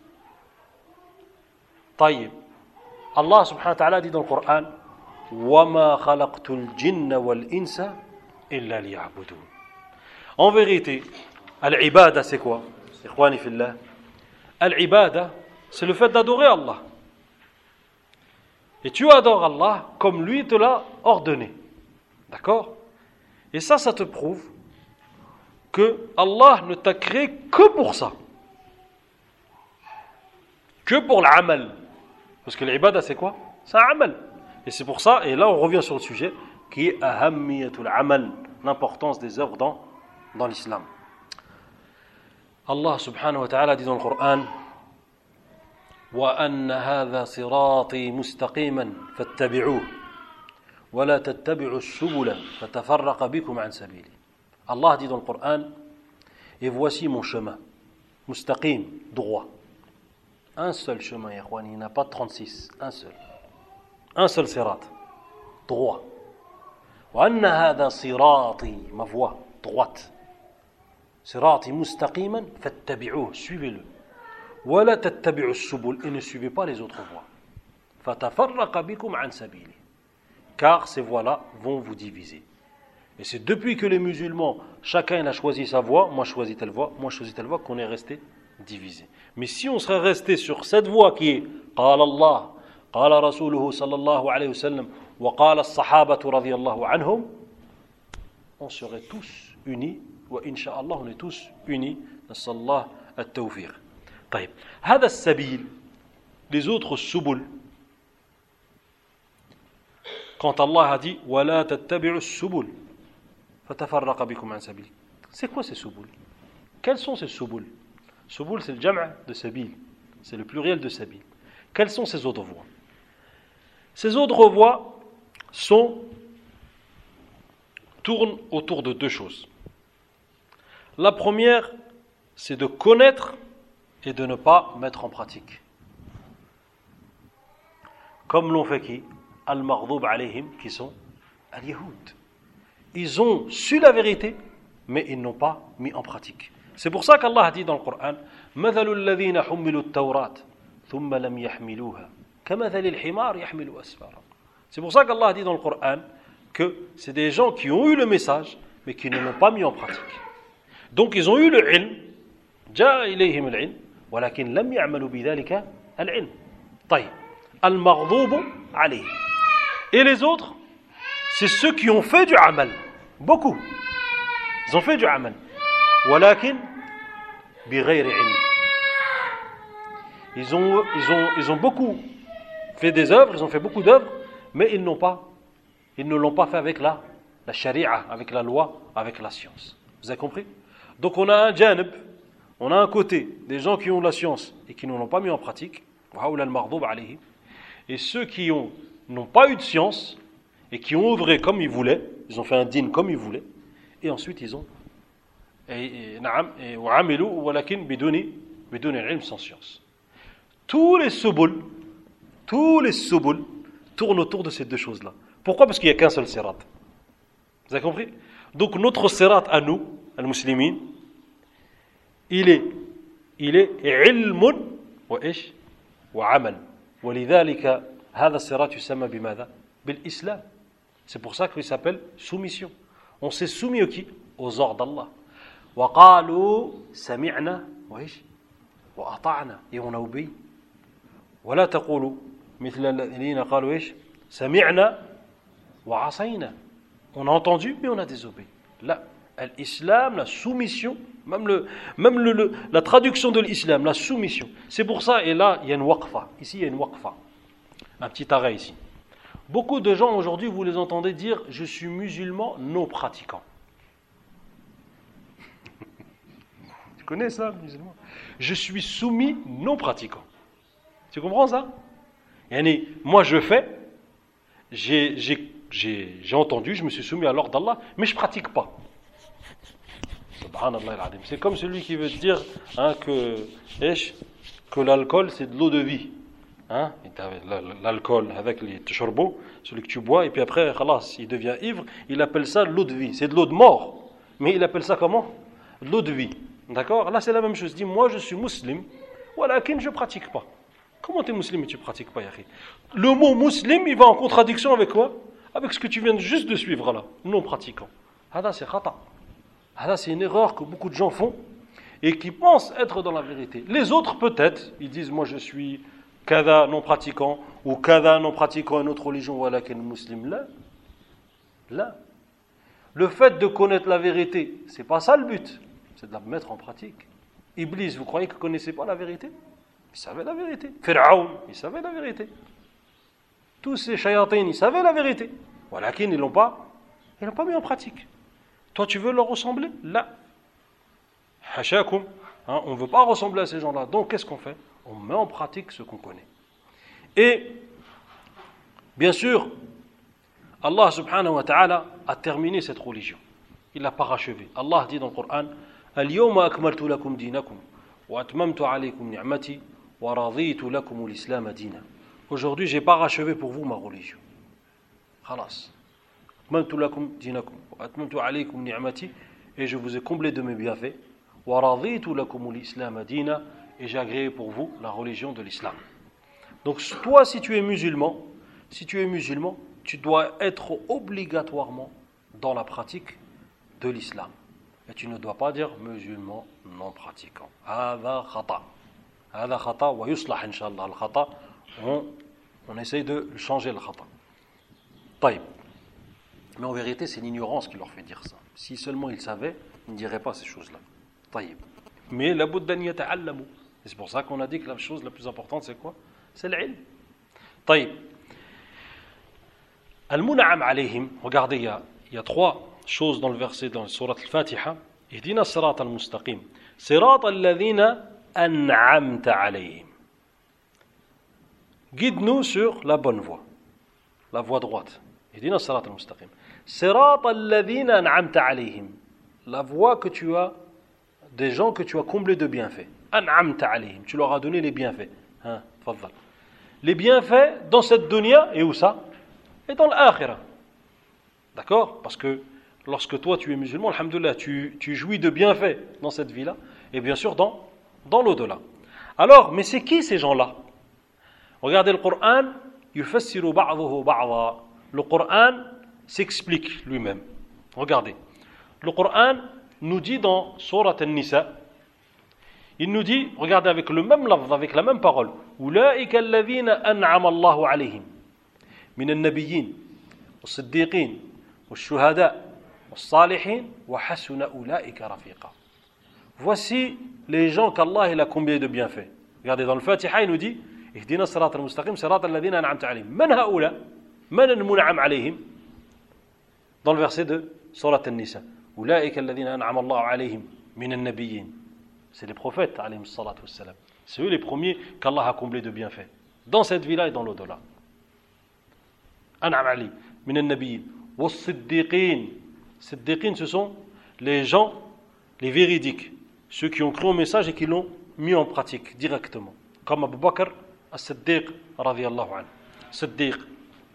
طيب. Allah subhanahu wa ta'ala dit dans le Coran, وَمَا خَلَقْتُ الْجِنَّ وَالْإِنسَ إِلَّا لِيَعْبُدُونَ. En vérité, al-ibada c'est quoi? Ikhwani fillah. Al-ibada, c'est le fait d'adorer Allah. Et tu adores Allah comme lui te l'a ordonné. D'accord? Et ça te prouve que Allah ne t'a créé que pour ça. Que pour l'amal. Parce que l'ibada c'est quoi? C'est un amal. Et c'est pour ça, et là on revient sur le sujet, qui est ahammiyatul amal, l'importance des œuvres dans l'islam. Allah subhanahu wa ta'ala dit dans le Coran, وَأَنَّ هَذَا صِرَاطِي مُسْتَقِيمًا فَاتَّبِعُوهُ وَلَا تَتَّبِعُوا السُّبُلَ فَتَفَرَّقَ بِكُمْ عَنْ سَبِيلِهِ. Allah dit dans le Coran, et voici mon chemin, mustaqim, droit. Un seul chemin, ya ikhwani, il n'y en a pas 36, un seul. Un seul sirat, droit. وَأَنَّ هَذَا صِرَاطِي, ma voie, droite. صِرَاطِي مُسْتَقِيمًا فَاتَّبِعُوهُ, suivez-le. وَلَا تَتَّبِعُوا السُّبُلَ, et ne suivez pas les autres voies. فَتَفَرَّقَ بِكُمْ عَنْ سَبِيلِهِ, car ces voies-là vont vous diviser. Et c'est depuis que les musulmans, chacun il a choisi sa voie, moi je choisis telle voie, moi je choisis telle voie, qu'on est resté divisé. Mais si on serait resté sur cette voie qui est قال الله قال رسوله صلى الله عليه وسلم وقال الصحابة رضي الله عنهم, on serait tous unis, وإنشاء on est tous unis. نسأل الله التوفيق. طيب هذا السبيل, les autres subul, quand Allah a dit ولا تتبعوا السبل فتفرق بكم عن سبيل, c'est quoi ces subul? Quels sont ces subul? Subul c'est le jam' de sabil, c'est le pluriel de sabil. Quelles sont ces autres voies? Ces autres voies tournent autour de 2 choses. La première, c'est de connaître et de ne pas mettre en pratique. Comme l'ont fait qui? Al-Maghdub alayhim, qui sont al-Yahoud. Ils ont su la vérité, mais ils n'ont pas mis en pratique. C'est pour ça qu'Allah a dit dans le Coran, مَثَلُ الَّذِينَ حُمِّلُوا التَّوْرَاةَ ثُمَّ لَمْ يَحْمِلُوهَا كَمَثَلِ الْحِمَارِ يَحْمِلُ أَسْفَارًا. C'est pour ça qu'Allah a dit dans le Coran que c'est des gens qui ont eu le message, mais qui ne l'ont pas mis en pratique. Donc ils ont eu le ilm, جاء إليهم العلم, ولكن لم يعملوا بذلك العلم. طيب, المغضوب عليه. Et les autres, c'est ceux qui ont fait du amal. Beaucoup. Ils ont fait du amal. ولكن بغير علم. Ils ont beaucoup fait des œuvres, ils ont fait beaucoup d'œuvres, mais ils ne l'ont pas fait avec la sharia, avec la loi, avec la science. Vous avez compris? Donc on a un janib, on a un côté des gens qui ont la science et qui ne l'ont pas mis en pratique, et ceux qui n'ont pas eu de science et qui ont œuvré comme ils voulaient, ils ont fait un din comme ils voulaient, et ensuite ils ont sans science. Tous les subul tourne autour de ces deux choses-là. Pourquoi? Parce qu'il n'y a qu'un seul sirat. Vous avez compris? Donc notre sirat à nous, al-muslimin, il est ilmun wa ish wa amal. ولذلك هذا الصراط يسمى بماذا؟ بالإسلام. C'est pour ça qu'il s'appelle soumission. On s'est soumis au qui? Aux ordres d'Allah. وقالوا سمعنا وإيش؟ وأطعنا. Et on a obéi. ولا تقولوا مثل الذين قالوا إيش؟ سمعنا وعصينا. On a entendu mais on a désobéi. Là, l'islam, la soumission, même la traduction de l'islam, la soumission. C'est pour ça, et là, il y a une waqfa. Ici, il y a une waqfa. Un petit arrêt ici. Beaucoup de gens aujourd'hui, vous les entendez dire « Je suis musulman non pratiquant ». Tu connais ça, musulman? Je suis soumis non pratiquant. Tu comprends ça? Yani, moi, je fais, j'ai entendu, je me suis soumis à l'ordre d'Allah, mais je ne pratique pas. C'est comme celui qui veut dire que l'alcool c'est de l'eau de vie. Hein? L'alcool avec les tchorbo, celui que tu bois, et puis après, khalas, il devient ivre, il appelle ça l'eau de vie. C'est de l'eau de mort, mais il appelle ça comment? De l'eau de vie. D'accord? Là c'est la même chose. Il dit, moi je suis musulman, walakin je ne pratique pas. Comment tu es musulman et tu ne pratiques pas, Yahri? Le mot musulman, il va en contradiction avec quoi? Avec ce que tu viens juste de suivre là, non pratiquant. Hada c'est khata. C'est une erreur que beaucoup de gens font et qui pensent être dans la vérité. Les autres, peut-être, ils disent, moi je suis kada non pratiquant ou kada non pratiquant une autre religion, voilà qu'un musulman. Là. Le fait de connaître la vérité, c'est pas ça le but, c'est de la mettre en pratique. Iblis, vous croyez qu'il ne connaissait pas la vérité? Il savait la vérité. Pharaon, il savait la vérité. Tous ces shayatins, ils savaient la vérité. Voilà qu'ils ne l'ont pas mis en pratique. Toi, tu veux leur ressembler? Là. Hashakum. On ne veut pas ressembler à ces gens-là. Donc, qu'est-ce qu'on fait? On met en pratique ce qu'on connaît. Et, bien sûr, Allah subhanahu wa ta'ala a terminé cette religion. Il l'a parachevé. Allah dit dans le Coran, Al-yawma akmaltu lakum dinakum, wa atmamtu alaykum ni'mati, wa raditu lakum l'islam dina. Aujourd'hui, j'ai parachevé pour vous ma religion. Khalas. Akmaltu lakum dinakum, wa atmamtu alaykum ni'mati, et je vous ai comblé de mes bienfaits. Wa raditu lakum l'islam dina, et j'ai agréé pour vous la religion de l'islam. Donc toi, si tu es musulman, tu dois être obligatoirement dans la pratique de l'islam. Et tu ne dois pas dire musulman non pratiquant. Hada khata wa yuslah inshallah al khata. On essaye de changer le khata. Taïb. Mais en vérité, c'est l'ignorance qui leur fait dire ça. Si seulement ils savaient, ils ne diraient pas ces choses-là. Taïb. Mais la buddan yata'allamu. Et c'est pour ça qu'on a dit que la chose la plus importante, c'est quoi? C'est l'ilm. Taïb. Al-mun'am alayhim. Regardez, il y a trois choses dans le verset, dans la sourate al-Fatiha. Ihdina as-sirata al-mustaqim. Sirata alladhina an'amta alayhim. Guide-nous sur la bonne voie. La voie droite. Ihdina as-sirata al-mustaqim. Sirata alladhina an'amta alayhim. La voie que tu as, des gens que tu as comblés de bienfaits. An'amta alayhim. Tu leur as donné les bienfaits. Faddal. Les bienfaits dans cette dunya, et où ça? Et dans l'akhirah. D'accord? Parce que lorsque toi tu es musulman, alhamdoulilah, tu jouis de bienfaits dans cette vie-là, et bien sûr dans l'au-delà. Alors, mais c'est qui ces gens-là? Regardez le Coran, yufassiru ba'dahu ba'da. Le Coran s'explique lui-même. Regardez. Le Coran nous dit dans Sourate An-Nisa, il nous dit, regardez avec le même lafz, avec la même parole, Ulaika alladhina an'ama Allahu alayhim min an-nabiyyin was-siddiqin wash-shuhada was-salihin wa hasuna ulaika rafiqa. Voici les gens qu'Allah il a comblés de bienfaits. Regardez dans le Fatiha, il nous dit Ihdina as-sirata al-mustaqim sirata alladhina an'amta alayhim. Man haula? Man al-mun'am alayhim? Dans le verset de Sourate An-Nisa. Ulaika alladhina an'ama Allahu alayhim min an-nabiyyin. C'est les prophètes, alayhim salatu wassalam. C'est eux les premiers qu'Allah a comblés de bienfaits. Dans cette vie-là et dans l'au-delà. An'am alayhim min an-nabiyyin. Was-siddiqin. Siddiqin, ce sont les gens, les véridiques. Ceux qui ont cru au message et qui l'ont mis en pratique directement. Comme Abu Bakr as-Siddiq, radiyallahu anhu. Siddiq.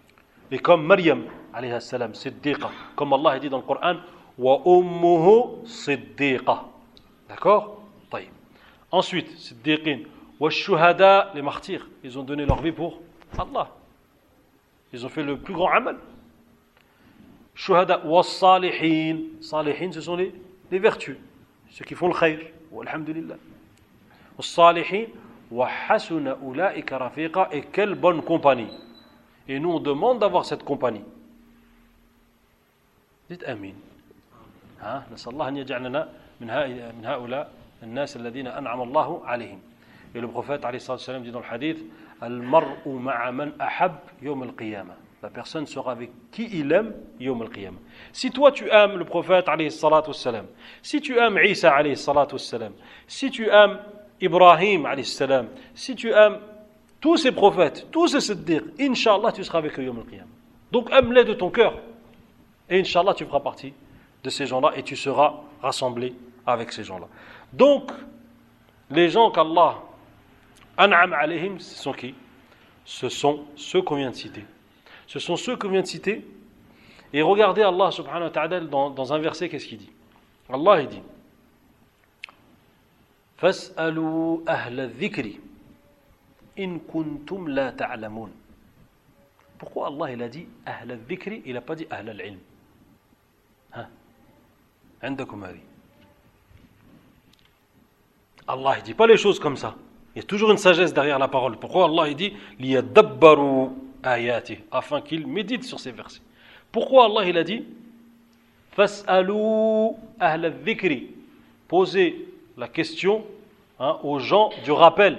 Et comme Maryam, alayhi salam, siddiqa, comme Allah dit dans le Coran, wa ummuhu siddiqa. D'accord? طيب. Ensuite, siddiqin, wa shuhada, les martyrs, ils ont donné leur vie pour Allah. Ils ont fait le plus grand amal. Shuhada, wa salihin, salihin, ce sont les vertus, ceux qui font le khayr, wa alhamdulillah. Wa salihin, wa hasuna ulaika rafiqa, et quelle bonne compagnie. Et nous, on demande d'avoir cette compagnie. Dites Amin. نسأل الله أن يجعلنا من هؤلاء الناس الذين أنعم الله عليهم. Et le prophète عليه الصلاة والسلام dit dans le hadith, المرء مع من أحب يوم القيامة. La personne sera avec qui il aime يوم القيامة. Si toi tu aimes le prophète عليه الصلاة والسلام, si tu aimes عيسى عليه الصلاة والسلام, si tu aimes Ibrahim عليه السلام, si tu aimes tous ces prophètes, tous ces siddiq, Inch'Allah, tu seras avec eux Yom al-Qiyam. Donc aime-les de ton cœur. Et Inch'Allah, tu feras partie de ces gens-là et tu seras rassemblé avec ces gens-là. Donc, les gens qu'Allah an'am alayhim, ce sont qui? Ce sont ceux qu'on vient de citer. Ce sont ceux qu'on vient de citer. Et regardez Allah subhanahu wa ta'ala dans un verset, qu'est-ce qu'il dit? Allah, il dit Fas'alu ahla dhikri. In kuntum la ta'lamun. Pourquoi Allah il a dit Ahl al-dhikri, il n'a pas dit Ahl al-ilm? عندكم هذه. Allah il dit pas les choses comme ça. Il y a toujours une sagesse derrière la parole. Pourquoi Allah il dit liyadabbaru ayati, afin qu'il médite sur ces versets. Pourquoi Allah il a dit fas'alu ahl al-dhikri, posez la question aux gens du rappel.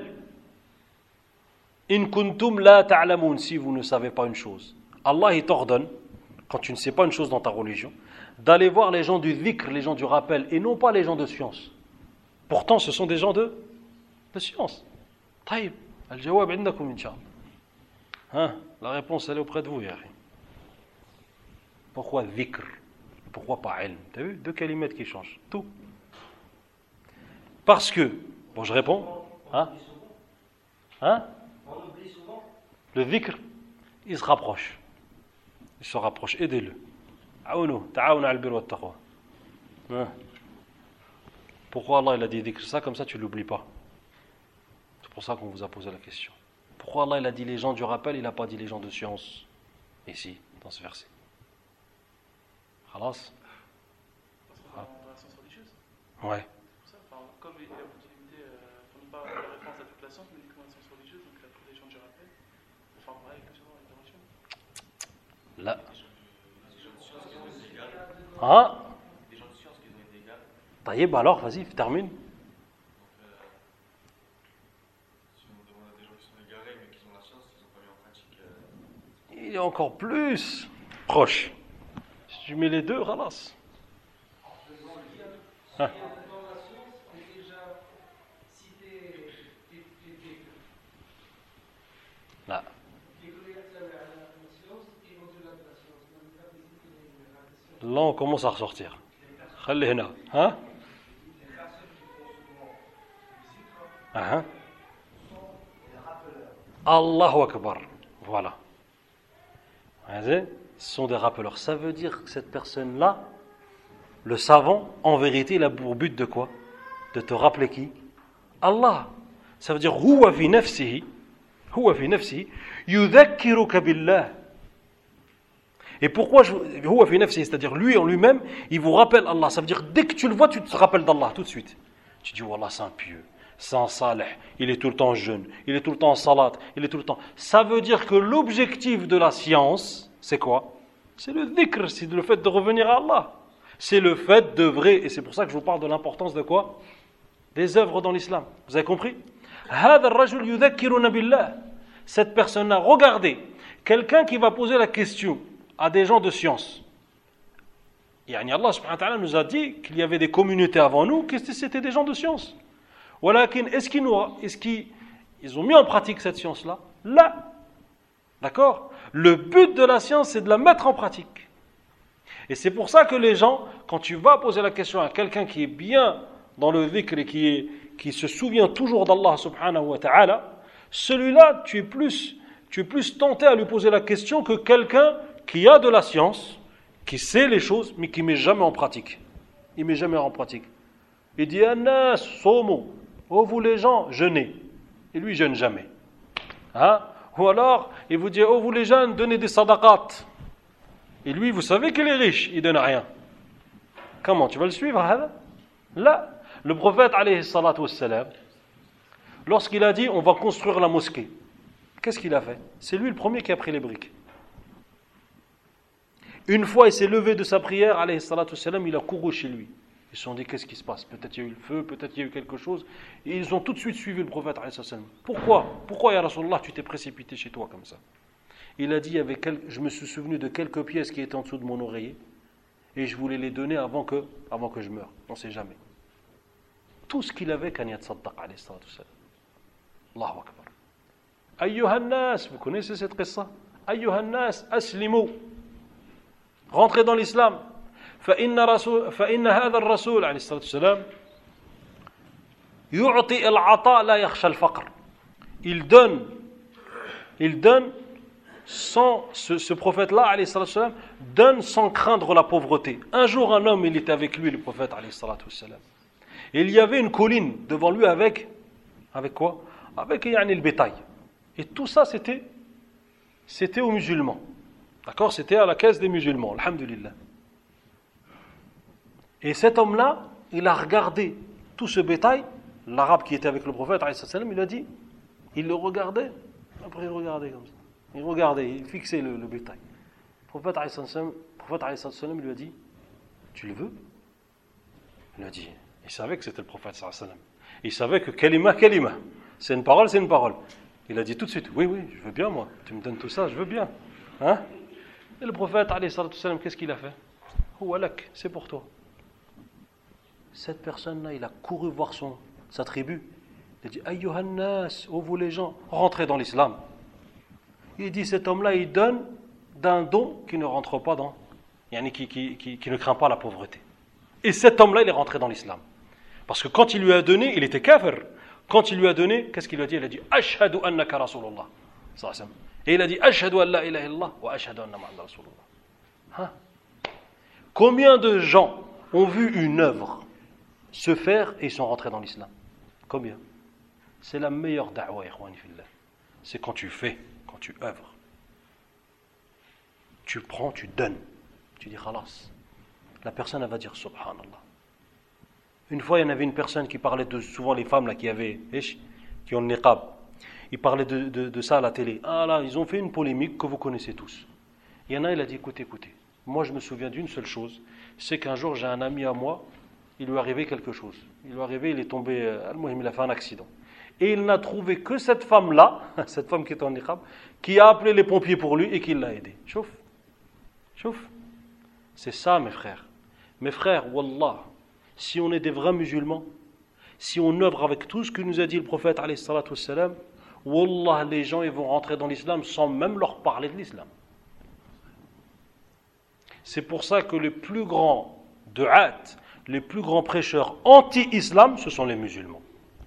In kuntum la ta'lamun, si vous ne savez pas une chose. Allah il t'ordonne, quand tu ne sais pas une chose dans ta religion, d'aller voir les gens du dhikr, les gens du rappel, et non pas les gens de science. Pourtant, ce sont des gens de science. طيب, الجواب عندكم إن شاء الله. La réponse elle est auprès de vous, ya. Pourquoi dhikr? Pourquoi pas ilm? Tu as vu? Deux kalimats qui changent. Tout. Parce que, bon, je réponds. Le dhikr, il se rapproche. Il se rapproche. Aidez-le. Ta'awunu al-birr wa taqwa. Pourquoi Allah il a dit dhikr? Ça, comme ça, tu ne l'oublies pas. C'est pour ça qu'on vous a posé la question. Pourquoi Allah il a dit les gens du rappel, il n'a pas dit les gens de science? Ici, dans ce verset. Khalas. Dans la science religieuse. Ouais. Comme il y a la possibilité de ne pas faire référence à toute la science, mais uniquement à la science religieuse, donc il a pris les gens du rappel, pour faire pareil que sur l'intervention. Là. Des gens de science qui ont été égales. Taïeb, alors, vas-y, termine. Si on demande à des gens qui sont égarés, mais qui ont la science, ils n'ont pas mis en pratique. Il est encore plus proche. Si tu mets les deux, ralasse. Là. Là, on commence à ressortir. خلي هنا. Allahu Akbar. Voilà. Ce sont des rappeleurs. Ça veut dire que cette personne-là, le savant, en vérité, il a pour but de quoi? De te rappeler qui? Allah. Ça veut dire huwa fi nafsihi yudhakkiruka billah. Et pourquoi huwa fi nafsihi, c'est-à-dire lui en lui-même, il vous rappelle Allah. Ça veut dire dès que tu le vois, tu te rappelles d'Allah tout de suite. Tu dis wallah, c'est un pieux, c'est un salih, il est tout le temps jeune, il est tout le temps en salat, il est tout le temps. Ça veut dire que l'objectif de la science, c'est quoi? C'est le dhikr, c'est le fait de revenir à Allah. C'est le fait d'œuvrer, et c'est pour ça que je vous parle de l'importance de quoi? Des œuvres dans l'islam. Vous avez compris? Cette personne-là, regardez, quelqu'un qui va poser la question à des gens de science. Allah subhanahu wa ta'ala nous a dit qu'il y avait des communautés avant nous, que c'était des gens de science. Est-ce qu'ils ont mis en pratique cette science-là? Là. D'accord? Le but de la science, c'est de la mettre en pratique. Et c'est pour ça que les gens, quand tu vas poser la question à quelqu'un qui est bien dans le dhikr et qui se souvient toujours d'Allah subhanahu wa ta'ala, celui-là, tu tu es plus tenté à lui poser la question que quelqu'un qui a de la science, qui sait les choses, mais qui ne met jamais en pratique. Il ne met jamais en pratique. Il dit, Annas, somo, oh vous les gens, jeûnez. Et lui, il jeûne jamais. Hein? Ou alors, il vous dit, oh vous les jeunes, donnez des sadaqat. Et lui, vous savez qu'il est riche, il ne donne rien. Comment, tu vas le suivre? Hein? Là, le prophète, alayhi salatu wassalam, lorsqu'il a dit, on va construire la mosquée, qu'est-ce qu'il a fait? C'est lui le premier qui a pris les briques. Une fois, il s'est levé de sa prière, alayhi salatu wassalam, il a couru chez lui. Ils se sont dit, qu'est-ce qui se passe? Peut-être il y a eu le feu, peut-être il y a eu quelque chose. Et ils ont tout de suite suivi le prophète, alayhi salatu wassalam. Pourquoi, ya Rasulallah, tu t'es précipité chez toi comme ça? Il a dit, je me suis souvenu de quelques pièces qui étaient en dessous de mon oreiller, et je voulais les donner avant que je meure. On ne sait jamais. Tout ce qu'il avait, kan yatsaddaq, alayhi salatu wassalam. Allahu akbar. Ayyuhan nas, vous connaissez cette qissa? Ayyuhan nas, aslimu. Rentrez dans l'islam. فإن هذا الرسول عليه الصلاة والسلام يعطي العطاء لا يخشى الفقر. Il donne sans ce prophète-là عليه الصلاة والسلام donne sans craindre la pauvreté. Un jour un homme il était avec lui, le prophète عليه الصلاة والسلام. Et il y avait une colline devant lui avec quoi? Avec le bétail. Et tout ça c'était aux musulmans. D'accord? C'était à la caisse des musulmans, alhamdulillah. Et cet homme-là, il a regardé tout ce bétail, l'arabe qui était avec le prophète, il a dit, il le regardait, après il regardait comme ça. Il regardait, il fixait le bétail. Le prophète, il lui a dit, tu le veux? Il a dit, il savait que c'était le prophète, il savait que kalima, c'est une parole. Il a dit tout de suite, oui, je veux bien moi, tu me donnes tout ça, je veux bien. Hein? Et le prophète, qu'est-ce qu'il a fait? Oualak, c'est pour toi. Cette personne-là, il a couru voir sa tribu. Il a dit, Ayyuhan nas, oh vous les gens, rentrez dans l'islam. Il dit, cet homme-là, il donne d'un don qui ne rentre pas dans, qui ne craint pas la pauvreté. Et cet homme-là, il est rentré dans l'islam. Parce que quand il lui a donné, il était kafir. Quand il lui a donné, qu'est-ce qu'il lui a dit? Il a dit, Ashhadu annaka Rasulullah. Et il a dit, Ashhadu an la ilaha illallah wa ashhadu anna Muhammadan Rasulullah. Combien de gens ont vu une œuvre se faire et ils sont rentrés dans l'islam? Combien? C'est la meilleure da'wa, ikhwani fillah. C'est quand tu fais, quand tu œuvres. Tu prends, tu donnes. Tu dis khalas. La personne, elle va dire subhanallah. Une fois, il y en avait une personne qui parlait souvent les femmes là, qui ont le niqab. Ils parlaient de ça à la télé. Ah là, ils ont fait une polémique que vous connaissez tous. Il y en a, il a dit, écoutez. Moi, je me souviens d'une seule chose. C'est qu'un jour, j'ai un ami à moi, il lui est arrivé quelque chose. Il est tombé, il a fait un accident. Et il n'a trouvé que cette femme-là, cette femme qui est en niqab, qui a appelé les pompiers pour lui et qui l'a aidé. Chouf. C'est ça, mes frères. Mes frères, wallah, si on est des vrais musulmans, si on œuvre avec tout ce que nous a dit le prophète, alayhi salatu wassalam, wallah, les gens ils vont rentrer dans l'islam sans même leur parler de l'islam. C'est pour ça que les plus grands du'at, les plus grands prêcheurs anti-islam, ce sont les musulmans.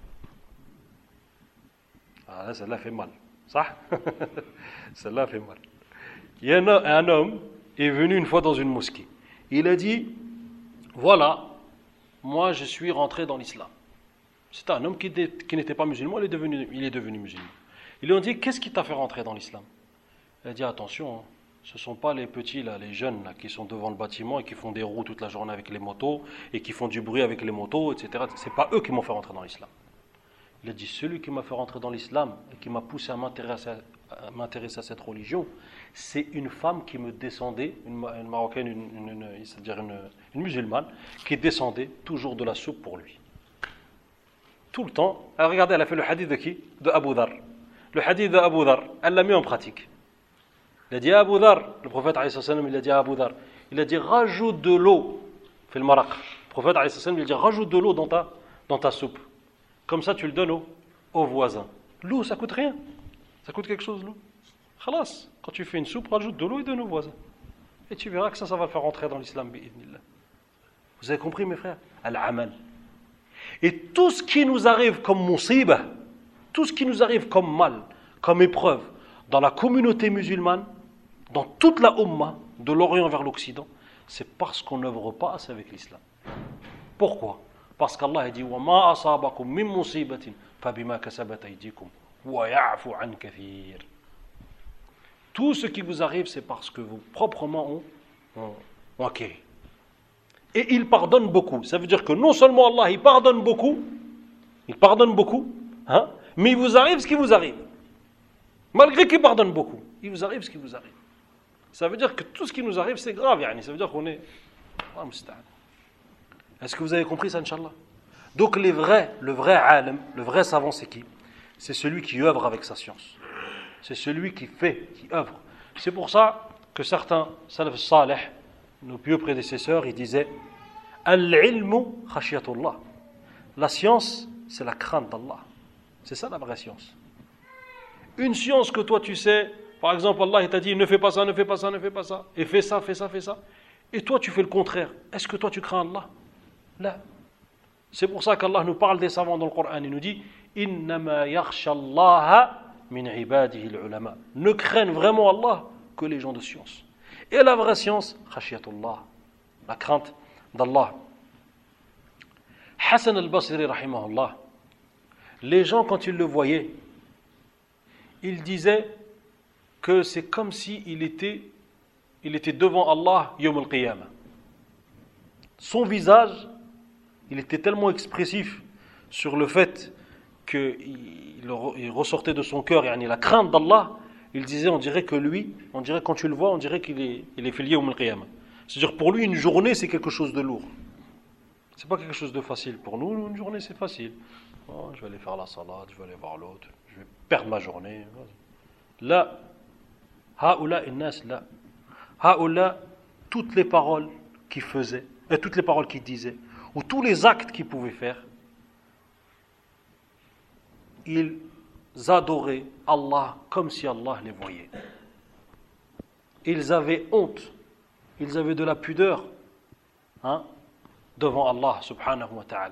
Ah là, celle-là fait mal. Ça celle-là fait mal. Il y a un homme est venu une fois dans une mosquée. Il a dit, voilà, moi je suis rentré dans l'islam. C'est un homme qui n'était pas musulman, il est devenu musulman. Ils lui ont dit, qu'est-ce qui t'a fait rentrer dans l'islam? Il a dit, attention, ce ne sont pas les petits, là, les jeunes là, qui sont devant le bâtiment et qui font des roues toute la journée avec les motos et qui font du bruit avec les motos, etc. Ce n'est pas eux qui m'ont fait rentrer dans l'islam. Il a dit, celui qui m'a fait rentrer dans l'islam et qui m'a poussé à m'intéresser à cette religion, c'est une femme qui me descendait, une Marocaine, c'est-à-dire une musulmane, qui descendait toujours de la soupe pour lui. Tout le temps. Alors regardez, elle a fait le hadith de qui? De Abu Dhar. Le hadith de Abu Dhar, elle l'a mis en pratique. Il a dit à Abu Dhar, le prophète alayhi salam, il a dit à Abu Dhar, il a dit rajoute de l'eau, fait le maraq. Le prophète alayhi salam, il a dit rajoute de l'eau dans ta soupe. Comme ça tu le donnes aux voisins. L'eau ça coûte rien. Ça coûte quelque chose l'eau. Khalas, quand tu fais une soupe, rajoute de l'eau et donne aux voisins. Et tu verras que ça va le faire rentrer dans l'islam bi'idhnillah. Vous avez compris mes frères? Al-amal. Et tout ce qui nous arrive comme musibah, tout ce qui nous arrive comme mal, comme épreuve, dans la communauté musulmane, dans toute la Ummah, de l'Orient vers l'Occident, c'est parce qu'on n'œuvre pas assez avec l'islam. Pourquoi? Parce qu'Allah a dit وَمَا أَصَابَكُم مِّن مُّصِيبَةٍ فَبِمَا كَسَبَتْ أَيْدِيكُمْ وَيَعْفُ عَنْ كَثِيرٍ. Tout ce qui vous arrive, c'est parce que vos propres mains ont acquéri. Et il pardonne beaucoup. Ça veut dire que non seulement Allah, il pardonne beaucoup, hein, mais il vous arrive ce qui vous arrive. Malgré qu'il pardonne beaucoup, il vous arrive ce qui vous arrive. Ça veut dire que tout ce qui nous arrive, c'est grave. Yani. Ça veut dire qu'on est... Est-ce que vous avez compris ça, Inch'Allah? Donc le vrai alim, le vrai savant, c'est qui? C'est celui qui œuvre avec sa science. C'est celui qui fait, qui œuvre. C'est pour ça que certains salaf salih, nos pieux prédécesseurs, ils disaient Al-ilmu khashiyatullah. La science, c'est la crainte d'Allah. C'est ça la vraie science. Une science que toi tu sais, par exemple, Allah il t'a dit ne fais pas ça, ne fais pas ça, ne fais pas ça, et fais ça, fais ça, fais ça. Et toi tu fais le contraire. Est-ce que toi tu crains Allah? Là. C'est pour ça qu'Allah nous parle des savants dans le Coran. Il nous dit Innama yakhsha Allah min ibadihi al-ulama. Ne craignent vraiment Allah que les gens de science. Et la vraie science, khashiyatullah, la crainte d'Allah. Hassan al-Basri, rahimahullah, les gens, quand ils le voyaient, ils disaient que c'est comme s'il était devant Allah, Yawm al-Qiyamah. Son visage, il était tellement expressif sur le fait qu'il ressortait de son cœur, yani la crainte d'Allah. Il disait, on dirait quand tu le vois, on dirait qu'il est filié au Qiyamah. C'est-à-dire pour lui, une journée, c'est quelque chose de lourd. C'est pas quelque chose de facile. Pour nous, une journée, c'est facile. Oh, je vais aller faire la salade, je vais aller voir l'autre, je vais perdre ma journée. Là, haoula innas, là. Haoula, toutes les paroles qu'il faisait, et toutes les paroles qu'il disait, ou tous les actes qu'il pouvait faire, ils adoraient Allah comme si Allah les voyait. Ils avaient honte, ils avaient de la pudeur devant Allah subhanahu wa ta'ala.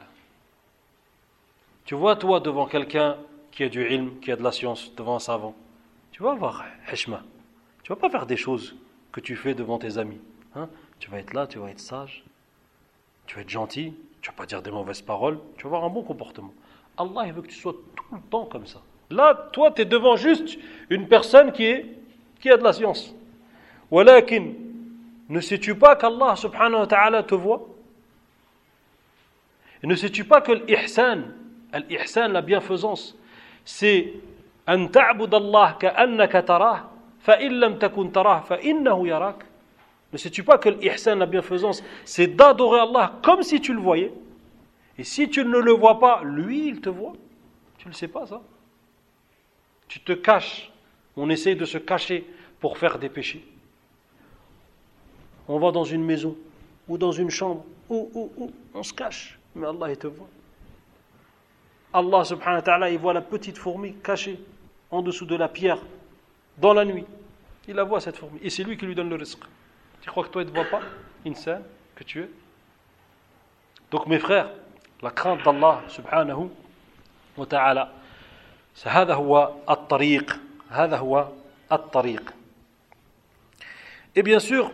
Tu vois, toi, devant quelqu'un qui a du ilm, qui a de la science, devant un savant, tu vas avoir hishma. Tu vas pas faire des choses que tu fais devant tes amis. Tu vas être là, tu vas être sage, tu vas être gentil, tu vas pas dire des mauvaises paroles, tu vas avoir un bon comportement. Allah, il veut que tu sois tout le temps comme ça. Là, toi, tu es devant juste une personne qui a de la science. Walakin, ne sais-tu pas qu'Allah subhanahu wa ta'ala te voit? Et ne sais-tu pas que l'ihsan, la bienfaisance, c'est an ta'bud Allah ka'annaka tarah, fa in lam takun tarah, fa innahu yarak. Ne sais-tu pas que l'ihsan, la bienfaisance, c'est d'adorer Allah comme si tu le voyais? Et si tu ne le vois pas, lui, il te voit. Tu ne le sais pas, ça? Tu te caches. On essaye de se cacher pour faire des péchés. On va dans une maison ou dans une chambre où on se cache. Mais Allah, il te voit. Allah, subhanahu wa ta'ala, il voit la petite fourmi cachée en dessous de la pierre dans la nuit. Il la voit, cette fourmi. Et c'est lui qui lui donne le risque. Tu crois que toi, il ne te voit pas, insan, que tu es? Donc, mes frères, la crainte d'Allah subhanahu wa ta'ala, c'est هذا هو الطريق, هذا هو الطريق. Et bien sûr,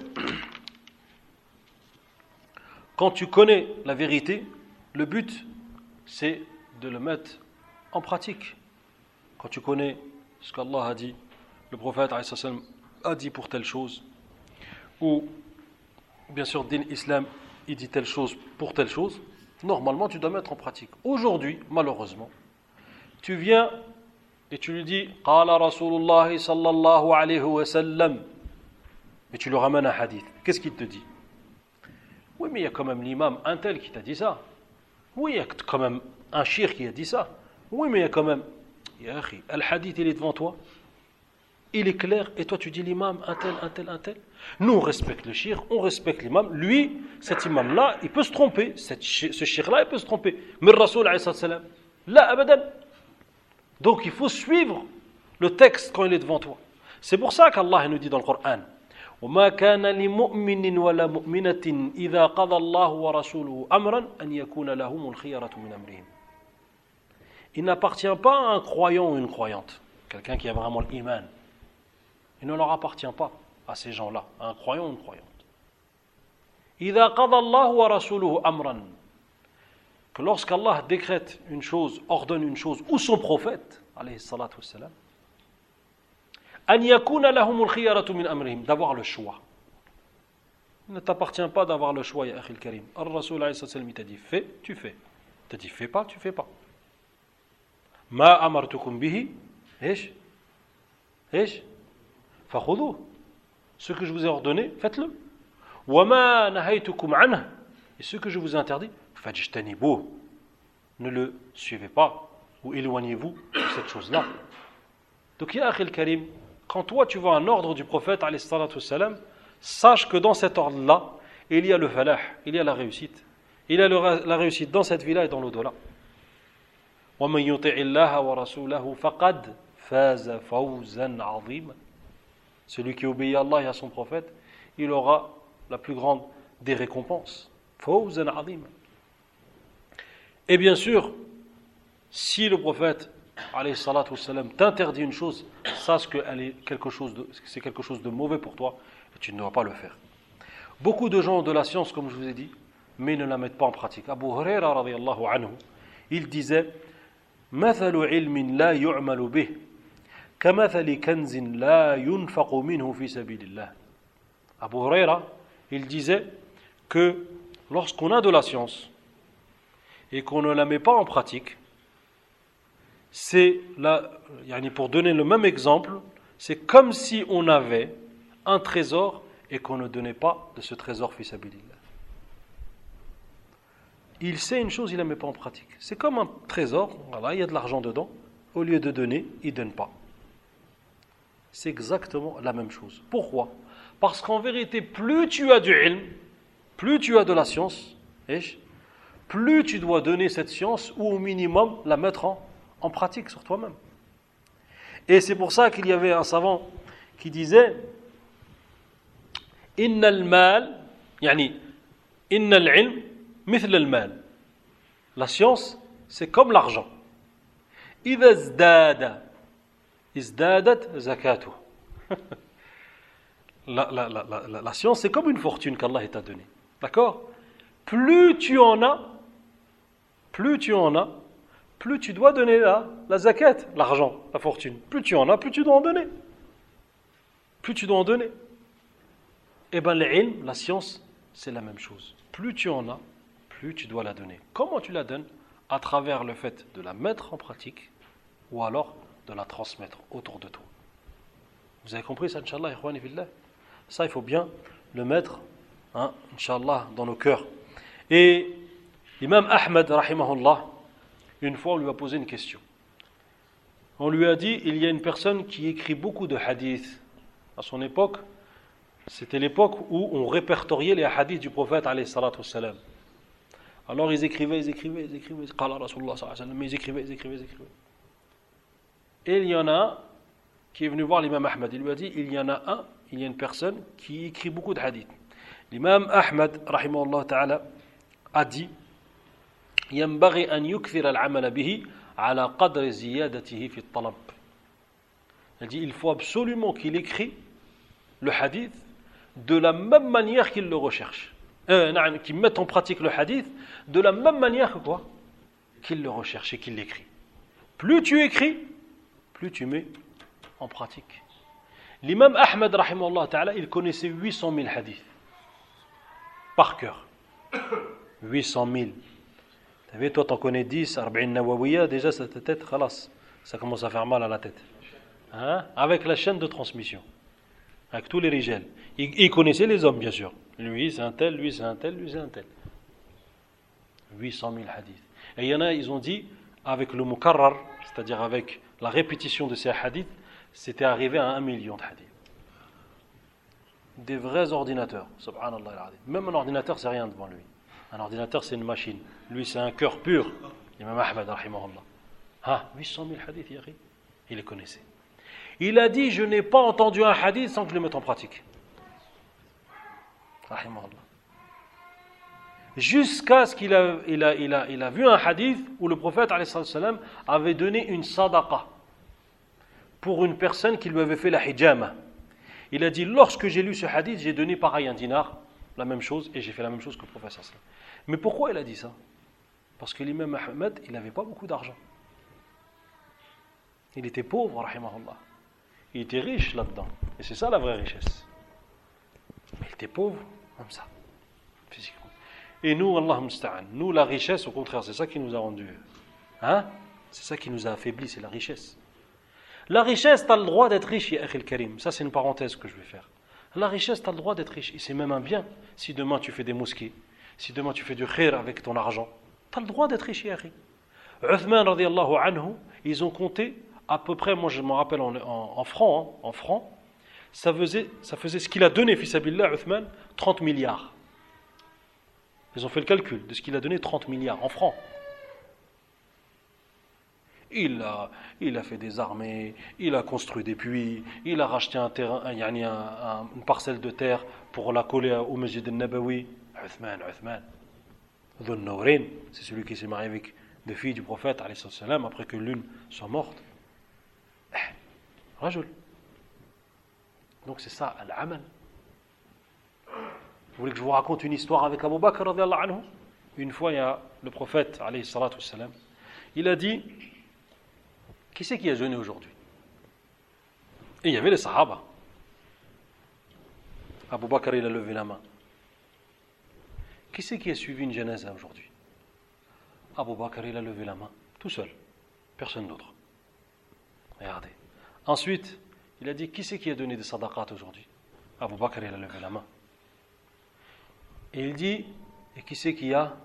quand tu connais la vérité, le but, c'est de le mettre en pratique. Quand tu connais ce qu'Allah a dit, le prophète a dit pour telle chose, ou bien sûr, din islam, il dit telle chose pour telle chose, normalement, tu dois mettre en pratique. Aujourd'hui, malheureusement, tu viens et tu lui dis « Qala Rasulullah sallallahu alayhi wa sallam » et tu lui ramènes un hadith. Qu'est-ce qu'il te dit? Oui, mais il y a quand même l'imam, un tel qui t'a dit ça. Oui, il y a quand même un shir qui a dit ça. Oui, mais il y a quand même... Ya akhi, le hadith, il est devant toi. Il est clair. Et toi, tu dis l'imam, un tel. Nous, on respecte le shir, on respecte l'imam. Lui, cet imam-là, il peut se tromper. Ce shir-là, il peut se tromper. Mais le Rasoul, alayhi salam, là, abadan. Donc, il faut suivre le texte quand il est devant toi. C'est pour ça qu'Allah nous dit dans le Coran وما كان لمؤمن ولا مؤمنة إذا قضى الله ورسوله أمرا أن يكون لهم الخيرة من أمرهم. Il n'appartient pas à un croyant ou une croyante, quelqu'un qui a vraiment l'iman, Il ne leur appartient pas à ces gens-là, à un croyant ou une croyante. إِذَا قَضَى اللَّهُ وَرَسُولُهُ أَمْرًا, que lorsqu'Allah décrète une chose, ordonne une chose, ou son prophète, alayhi salatu wassalam, أَنْ يَكُونَ لَهُمُ الْخِيَرَةُ مِنْ أَمْرِهِمْ, d'avoir le choix. Il ne t'appartient pas d'avoir le choix, ya akhi al-karim. Ar-Rasoul alayhi salatu wassalam, il t'a dit fais, tu fais. Il t'a dit fais pas, tu fais pas. مَا أَمَرْتُكُمْ بِهِ إيش فَخُذُوهُ, ce que je vous ai ordonné, faites-le. وَمَا نَهَيْتُكُمْ عَنْهُ, et ce que je vous ai interdit, فَاجْتَنِبُوهُ, ne le suivez pas, ou éloignez-vous de cette chose-là. Donc, ya akhi al-karim, quand toi tu vois un ordre du prophète, alayhi salatu wassalam, sache que dans cet ordre-là, il y a le falah, il y a la réussite. Il y a la réussite dans cette vie-là et dans l'au-delà. وَمَنْ يُطِعِ اللَّهَ وَرَسُولَهُ فَقَدْ فَازَ فَوْزًا عَظِيمًا. Celui qui obéit à Allah et à son prophète, il aura la plus grande des récompenses. فَوْزًا عَظِيمًا. Et bien sûr, si le prophète alayhi salatu wassalam t'interdit une chose, sache que c'est quelque chose de mauvais pour toi et tu ne dois pas le faire. Beaucoup de gens ont de la science, comme je vous ai dit, mais ne la mettent pas en pratique. Abu Huraira radiyallahu anhu, il disait مثل علم لا يعمل به كمثل كنز لا ينفق منه في سبيل الله. Abu Huraira, il disait que lorsqu'on a de la science et qu'on ne la met pas en pratique, c'est là, pour donner le même exemple, c'est comme si on avait un trésor et qu'on ne donnait pas de ce trésor fi sabilillah. Il sait une chose, il ne la met pas en pratique. C'est comme un trésor, voilà, il y a de l'argent dedans, au lieu de donner, il ne donne pas. C'est exactement la même chose. Pourquoi ? Parce qu'en vérité, plus tu as du ilm, plus tu as de la science, plus tu dois donner cette science ou au minimum la mettre en pratique sur toi-même. Et c'est pour ça qu'il y avait un savant qui disait Inna al-mal, inna al-ilm, mithl al-mal. La science, c'est comme l'argent. إذا ازداد ازدادت زكاته. La science, c'est comme une fortune qu'Allah t'a donnée. D'accord ? Plus tu en as, plus tu dois donner la zakat, l'argent, la fortune. Plus tu en as, plus tu dois en donner. Eh bien, l'ilm, la science, c'est la même chose. Plus tu en as, plus tu dois la donner. Comment tu la donnes ? À travers le fait de la mettre en pratique ou alors de la transmettre autour de toi. Vous avez compris ça, Inch'Allah, ikhwani fillah ? Ça, il faut bien le mettre, Inch'Allah, dans nos cœurs. Et l'imam Ahmed, rahimahullah, une fois, on lui a posé une question. On lui a dit, il y a une personne qui écrit beaucoup de hadiths. À son époque, c'était l'époque où on répertoriait les hadiths du prophète, alayhi salatu wassalam. Alors ils écrivaient, Qala Rasulullah sallallahu alayhi wa sallam, mais ils écrivaient. Et il y en a un qui est venu voir l'imam Ahmed. Il lui a dit, il y a une personne qui écrit beaucoup de hadiths. L'imam Ahmed, rahimahullah ta'ala, a dit, ينبغي أن يكثر العمل به على قدر زيادته في الطلب. Il dit, il faut absolument qu'il écrit le hadith de la même manière qu'il le recherche. Qu'il mette en pratique le hadith de la même manière que quoi ? Qu'il le recherche et qu'il l'écrit. Plus tu écris, plus tu mets en pratique. L'imam Ahmed, rahimahullah ta'ala, il connaissait 800 000 hadiths. Par cœur. 800 000. Tu savez, toi, t'en connais 10, Arba'in Nawawiya, déjà, cette tête, khalas, ça commence à faire mal à la tête. Avec la chaîne de transmission. Avec tous les rijal. Il connaissait les hommes, bien sûr. Lui, c'est un tel, lui, c'est un tel, lui, c'est un tel. 800 000 hadiths. Et il y en a, ils ont dit, avec le mukarrar, c'est-à-dire avec la répétition de ces hadiths, c'était arrivé à 1 million de hadiths. Des vrais ordinateurs, subhanallah al-azim. Même un ordinateur, c'est rien devant lui. Un ordinateur, c'est une machine. Lui, c'est un cœur pur. Imam Ahmed, rahimahullah. 800 000 hadiths, yari. Il les connaissait. Il a dit, je n'ai pas entendu un hadith sans que je le mette en pratique. Rahimahullah. Jusqu'à ce qu'il a vu un hadith où le prophète alayhi salam avait donné une sadaqa pour une personne qui lui avait fait la hijama. Il a dit, lorsque j'ai lu ce hadith, j'ai donné pareil un dinar, la même chose, et j'ai fait la même chose que le prophète. Mais pourquoi il a dit ça? Parce que l'imam Ahmed, il n'avait pas beaucoup d'argent. Il était pauvre, rahimahullah. Il était riche là-dedans. Et c'est ça la vraie richesse. Mais il était pauvre, comme ça, physiquement. Et nous, Allah musta'an, nous, la richesse, au contraire, c'est ça qui nous a rendu. Hein? C'est ça qui nous a affaiblis, c'est la richesse. La richesse, tu as le droit d'être riche, ya akhil karim. Ça, c'est une parenthèse que je vais faire. La richesse, tu as le droit d'être riche. Et c'est même un bien. Si demain tu fais des mosquées, si demain tu fais du khir avec ton argent, tu as le droit d'être riche, ya akhi. Uthman, radiyallahu anhu, ils ont compté à peu près, moi je me rappelle en francs, en francs, ça faisait ce qu'il a donné, fils Abillah, Uthman, 30 milliards. Ils ont fait le calcul de ce qu'il a donné, 30 milliards en francs. Il a fait des armées, il a construit des puits, il a racheté un terrain, une parcelle de terre pour la coller au Masjid al-Nabawi. Uthman. Dhul Nawrin, c'est celui qui s'est marié avec deux filles du prophète, alayhi salam, après que l'une soit morte. Rajul. Donc c'est ça, al-amal. Vous voulez que je vous raconte une histoire avec Abu Bakr radiyallahu anhu? Une fois, il y a le prophète, alayhi salatu wassalam, il a dit, qui c'est qui a jeûné aujourd'hui? Et il y avait les sahaba. Abu Bakr, il a levé la main. Qui c'est qui a suivi une janaza aujourd'hui? Abu Bakr, il a levé la main, tout seul, personne d'autre. Regardez. Ensuite, il a dit, qui c'est qui a donné des sadaqat aujourd'hui? Abu Bakr, il a levé la main. Et il dit, et qui c'est qui a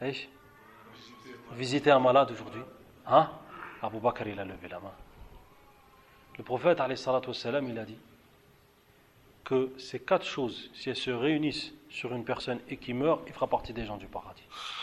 visité un malade aujourd'hui? Hein? Abu Bakr, il a levé la main. Le prophète, alayhi salatu wassalam, il a dit que ces quatre choses, si elles se réunissent sur une personne et qui meurt, il fera partie des gens du paradis.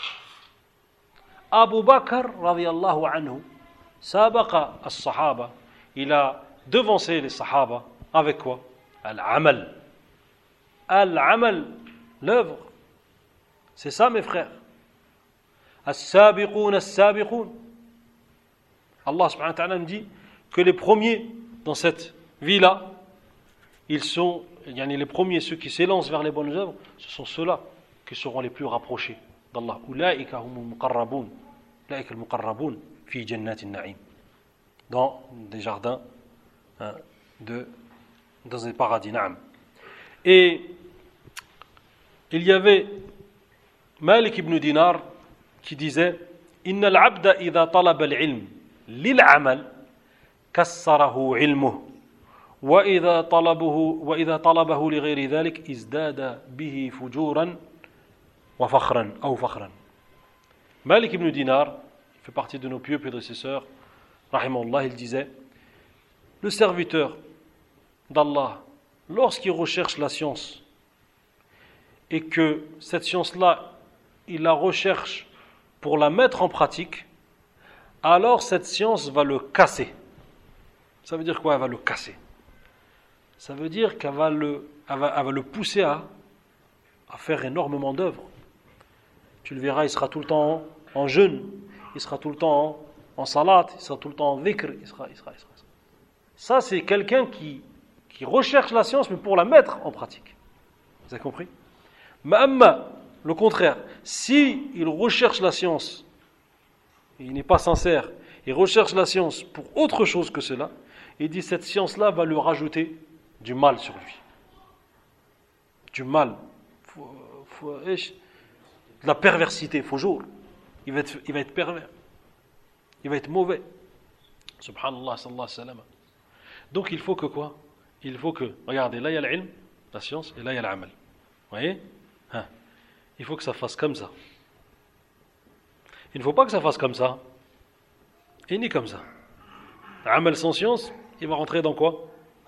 Abu Bakr, radiyallahu anhu, sabaqa as-sahaba, il a devancé les sahaba avec quoi? Al-amal. Al-amal, l'œuvre. C'est ça, mes frères. As-sabiqoun, as-sabiqoun. Allah subhanahu wa ta'ala me dit que les premiers dans cette vie-là, ils sont, les premiers, ceux qui s'élancent vers les bonnes œuvres, ce sont ceux-là qui seront les plus rapprochés d'Allah. Ulaika humul muqarraboun. Ulaika al-muqarraboun fi jannatin na'im. Dans des jardins, dans des paradis, na'am. Et il y avait Malik ibn Dinar qui disait Inna al-abda idha talaba al-ilm lil-amal kassarahu ilmuh wa idha talabahu li ghayri dhalik izdada bihi fujuran wa fakhran ou fakhran. Malik ibn Dinar, il fait partie de nos pieux prédécesseurs, rahimahullah, il disait le serviteur d'Allah, lorsqu'il recherche la science et que cette science-là, il la recherche pour la mettre en pratique, alors cette science va le casser. Ça veut dire quoi? Elle va le casser. Ça veut dire qu'elle va le pousser à faire énormément d'œuvres. Tu le verras, il sera tout le temps en jeûne, il sera tout le temps en salat, il sera tout le temps en dhikr, il sera. Ça, c'est quelqu'un qui recherche la science, mais pour la mettre en pratique. Vous avez compris? Mais amma, le contraire, si il recherche la science, il n'est pas sincère, il recherche la science pour autre chose que cela, il dit cette science-là va lui rajouter du mal sur lui. Du mal. De la perversité, faujour. Il va être pervers. Il va être mauvais. Subhanallah, sallallahu alayhi wa sallam. Donc il faut que quoi? Il faut que, regardez, là il y a l'ilm, la science, et là il y a l'amal. Vous voyez? Il faut que ça fasse comme ça. Il ne faut pas que ça fasse comme ça. Et ni comme ça. Amal sans science, il va rentrer dans quoi?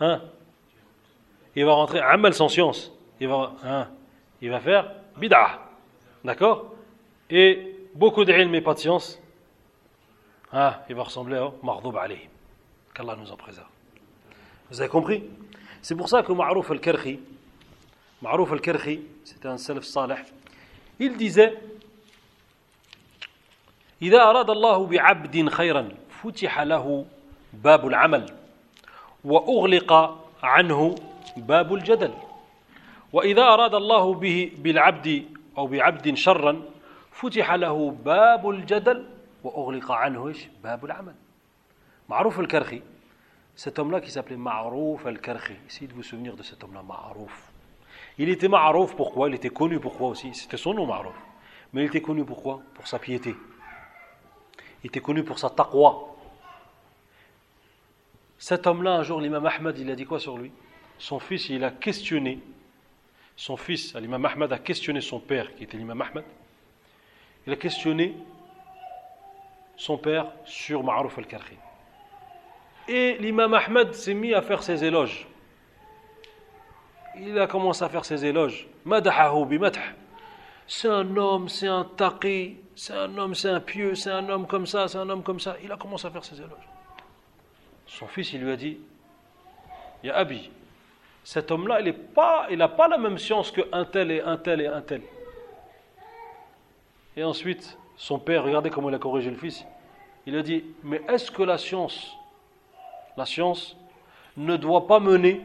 Il va rentrer, amal sans science, il va faire bid'ah. D'accord? Et beaucoup d'ilm mais pas de science, il va ressembler au maghdoub alayhim. Qu'Allah nous en préserve. Vous avez compris? C'est pour ça que Ma'rouf al-Karkhi, c'était un salaf salih, il disait إذا أراد الله بعبد خيرا فتح له باب العمل وأغلق عنه باب الجدل وإذا أراد الله بالعبد أو بعبد شرا فتح له باب الجدل وأغلق عنه باب العمل. Ma'rouf al-Karkhi, cet homme-là qui s'appelait Ma'rouf al-Karkhi, essayez de vous souvenir de cet homme-là, Ma'rouf. Il était Ma'rouf pourquoi? Il était connu pourquoi aussi? C'était son nom Ma'rouf. Mais il était connu pourquoi? Pour sa piété. Il était connu pour sa taqwa. Cet homme-là, un jour, l'imam Ahmad, il a dit quoi sur lui? Son fils, il a questionné. Son fils, l'imam Ahmad, a questionné son père, qui était l'imam Ahmad. Il a questionné son père sur Ma'rouf al-Karkhi. Et l'imam Ahmad s'est mis à faire ses éloges. Il a commencé à faire ses éloges. Madahahu bimadh. C'est un homme, c'est un taqi, c'est un homme, c'est un pieux, c'est un homme comme ça, c'est un homme comme ça. Il a commencé à faire ses éloges. Son fils, il lui a dit, Ya Abi, cet homme-là, il n'a pas la même science qu'un tel et un tel et un tel. Et ensuite, son père, regardez comment il a corrigé le fils. Il a dit, mais est-ce que la science ne doit pas mener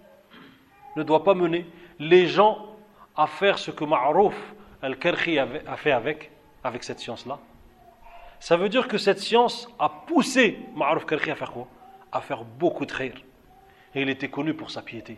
les gens à faire ce que Ma'rouf al-Karkhi a fait avec cette science-là? Ça veut dire que cette science a poussé Ma'rouf al-Karkhi à faire quoi? À faire beaucoup de khair. Et il était connu pour sa piété.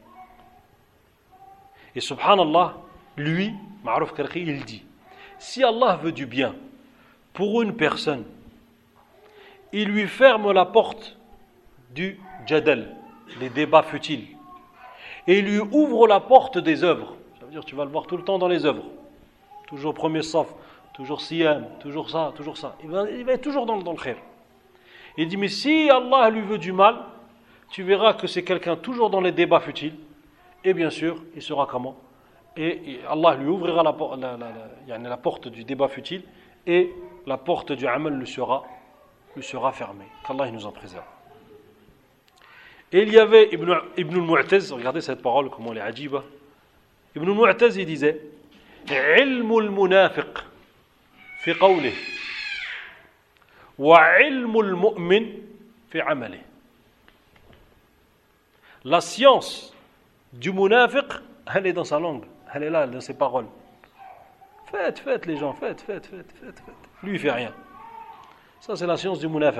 Et subhanallah, lui, Ma'rouf al-Karkhi, il dit, si Allah veut du bien pour une personne, il lui ferme la porte du jadal, des débats futiles, et il lui ouvre la porte des œuvres. Ça veut dire tu vas le voir tout le temps dans les œuvres, toujours premier saf, toujours siyam, toujours ça. Il va être toujours dans le khair. Il dit mais si Allah lui veut du mal, tu verras que c'est quelqu'un toujours dans les débats futiles, et bien sûr il sera comment? Et Allah lui ouvrira la porte du débat futile, et la porte du amal lui sera fermée. Qu'Allah nous en préserve. Et il y avait Ibn al-Mu'taz, regardez cette parole, comment elle est ajiba. Ibn al-Mu'taz, il disait ilmu al-munafiq fi qawlih wa ilmu al-mu'min fi amalih. La science du munafiq, elle est dans sa langue, elle est là, dans ses paroles. Faites les gens, faites. Lui, il fait rien. Ça, c'est la science du munafiq,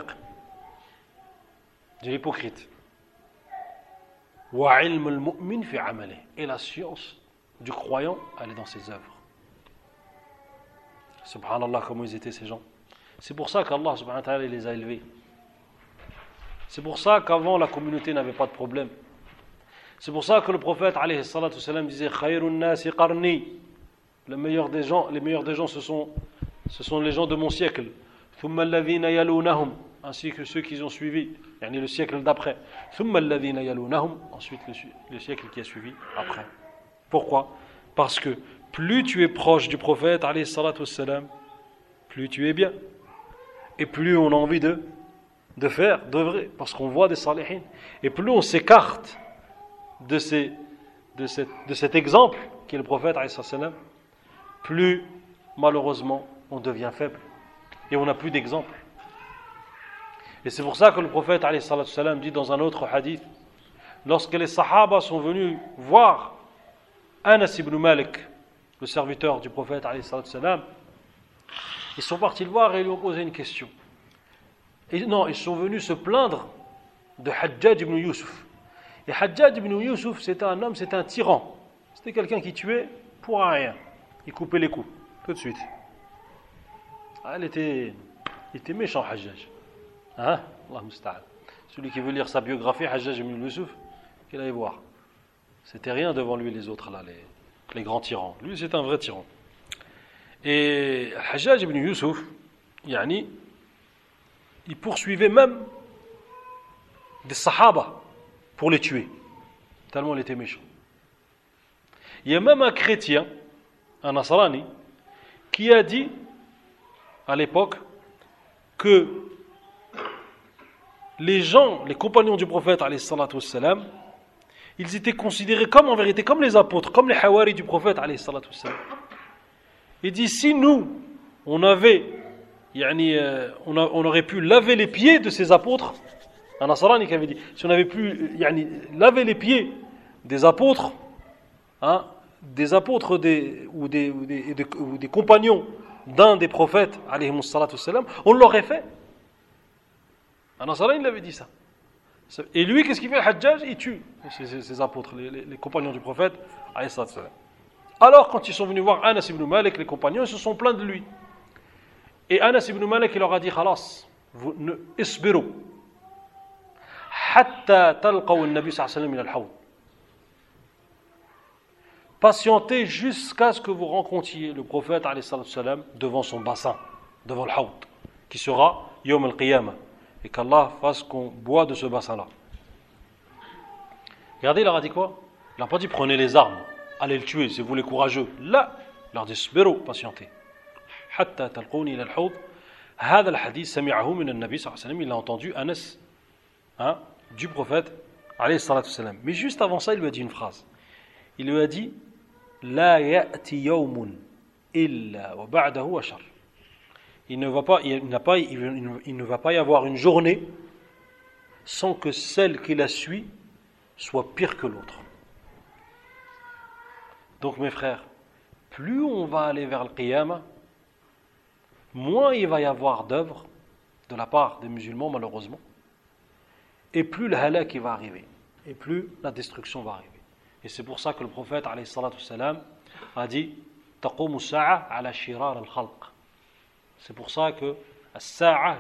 de l'hypocrite. Wa ilm al-mu'min fi amalih. Et la science du croyant, elle est dans ses œuvres. Subhanallah, comment ils étaient ces gens. C'est pour ça qu'Allah subhanahu wa ta'ala les a élevés. C'est pour ça qu'avant la communauté n'avait pas de problème. C'est pour ça que le prophète alayhi salatu salam disait Khayrun nasi qarni. Les meilleurs des gens, ce sont les gens de mon siècle. Thumma alladhina yalunahum, ainsi que ceux qui ont suivi, yani le siècle d'après. Thumma alladhina yalunahum, ensuite le siècle qui a suivi après. Pourquoi? Parce que plus tu es proche du prophète alayhi salatu salam, plus tu es bien. Et plus on a envie de faire, d'œuvrer, parce qu'on voit des salihin. Et plus on s'écarte de cet exemple qui est le prophète alayhi salam, plus malheureusement on devient faible et on n'a plus d'exemple. Et c'est pour ça que le prophète alayhi salam dit dans un autre hadith, lorsque les sahaba sont venus voir Anas ibn Malik, le serviteur du prophète alayhi salam, ils sont partis le voir et lui ont posé une question. Ils sont venus se plaindre de Hajjaj ibn Yusuf. Et Hajjaj ibn Yusuf, c'était un homme, c'était un tyran. C'était quelqu'un qui tuait pour rien. Il coupait les coups, tout de suite. Il était méchant, Hajjaj. Hein? Allah musta'an. Celui qui veut lire sa biographie, Hajjaj ibn Yusuf, qu'il aille voir. C'était rien devant lui, les autres, là, les grands tyrans. Lui, c'est un vrai tyran. Et Hajjaj ibn Yusuf, il poursuivait même des sahaba pour les tuer, tellement il était méchant. Il y a même un chrétien, un Nasrani, qui a dit à l'époque que les compagnons du prophète alayhi salatu wassalam, ils étaient considérés comme en vérité comme les apôtres, comme les hawari du prophète alayhi salatu wassalam. Il dit si nous on aurait pu laver les pieds de ces apôtres, un Nasrani qui avait dit si on avait pu laver les pieds des apôtres, ou des compagnons d'un des prophètes, alayhimus salatu wassalam, on l'aurait fait. Un Nasrani, il avait dit ça. Et lui, qu'est-ce qu'il fait? Le Hajjaj, il tue ses apôtres, les compagnons du prophète, alayhi salatu wassalam. Alors, quand ils sont venus voir Anas ibn Malik, les compagnons, ils se sont plaints de lui. Et Anas ibn Malik, il leur a dit, Khalas, isbiru, hatta talqaw al-nabi sallallahu alayhi wa sallam ila al-hawd. Patientez jusqu'à ce que vous rencontriez le prophète alayhi salatu wassalam devant son bassin, devant le hawd, qui sera Yawm al-Qiyamah. Et qu'Allah fasse qu'on boit de ce bassin-là. Regardez, il leur a dit quoi? Il n'a pas dit prenez les armes, allez le tuer, c'est vous les courageux. Là, il leur dit sbiru, patientez. Hatta talqouni ila al-hawd. هذا الحديث سمعه من النبي صلى الله عليه وسلم. Il a entendu Anas, du prophète alayhi salatu wassalam. Mais juste avant ça, il lui a dit une phrase. Il lui a dit لا يأتي يوم إلا وبعده أشر. Il ne va pas y avoir une journée sans que celle qui la suit soit pire que l'autre. Donc mes frères, plus on va aller vers le Qiyamah, moins il va y avoir d'œuvres de la part des musulmans malheureusement, et plus le halak va arriver, et plus la destruction va arriver. Et c'est pour ça que le prophète alayhi salatu wassalam a dit taqumu as-sa'a ala shirar al-khalq. C'est pour ça que as-sa'a,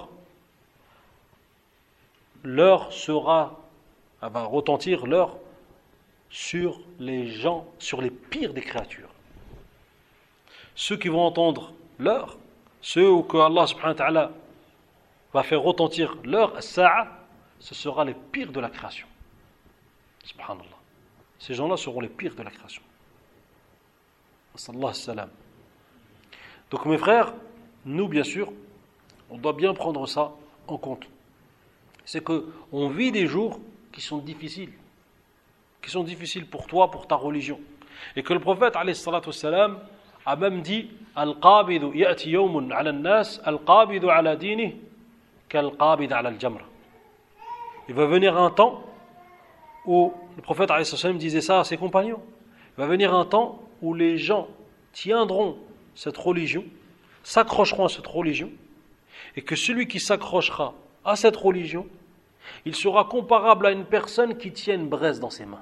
l'heure va retentir l'heure sur les gens, sur les pires des créatures. Ceux qui vont entendre l'heure, ceux où que Allah subhanahu wa ta'ala va faire retentir l'heure, as-sa'a, ce sera les pires de la création. Subhanallah. Ces gens-là seront les pires de la création. Sallallahu salam. Donc mes frères, nous bien sûr, on doit bien prendre ça en compte. C'est qu'on vit des jours qui sont difficiles pour toi, pour ta religion. Et que le prophète alayhi salatu wassalam a même dit Al-qabidu ya'ti yawmun ala al-nas, al-qabidu ala dinih, kal-qabid ala al-jamr. Il va venir un temps où le prophète alayhi salatu wassalam disait ça à ses compagnons. Il va venir un temps où les gens tiendront cette religion, s'accrocheront à cette religion, et que celui qui s'accrochera à cette religion, il sera comparable à une personne qui tient une braise dans ses mains.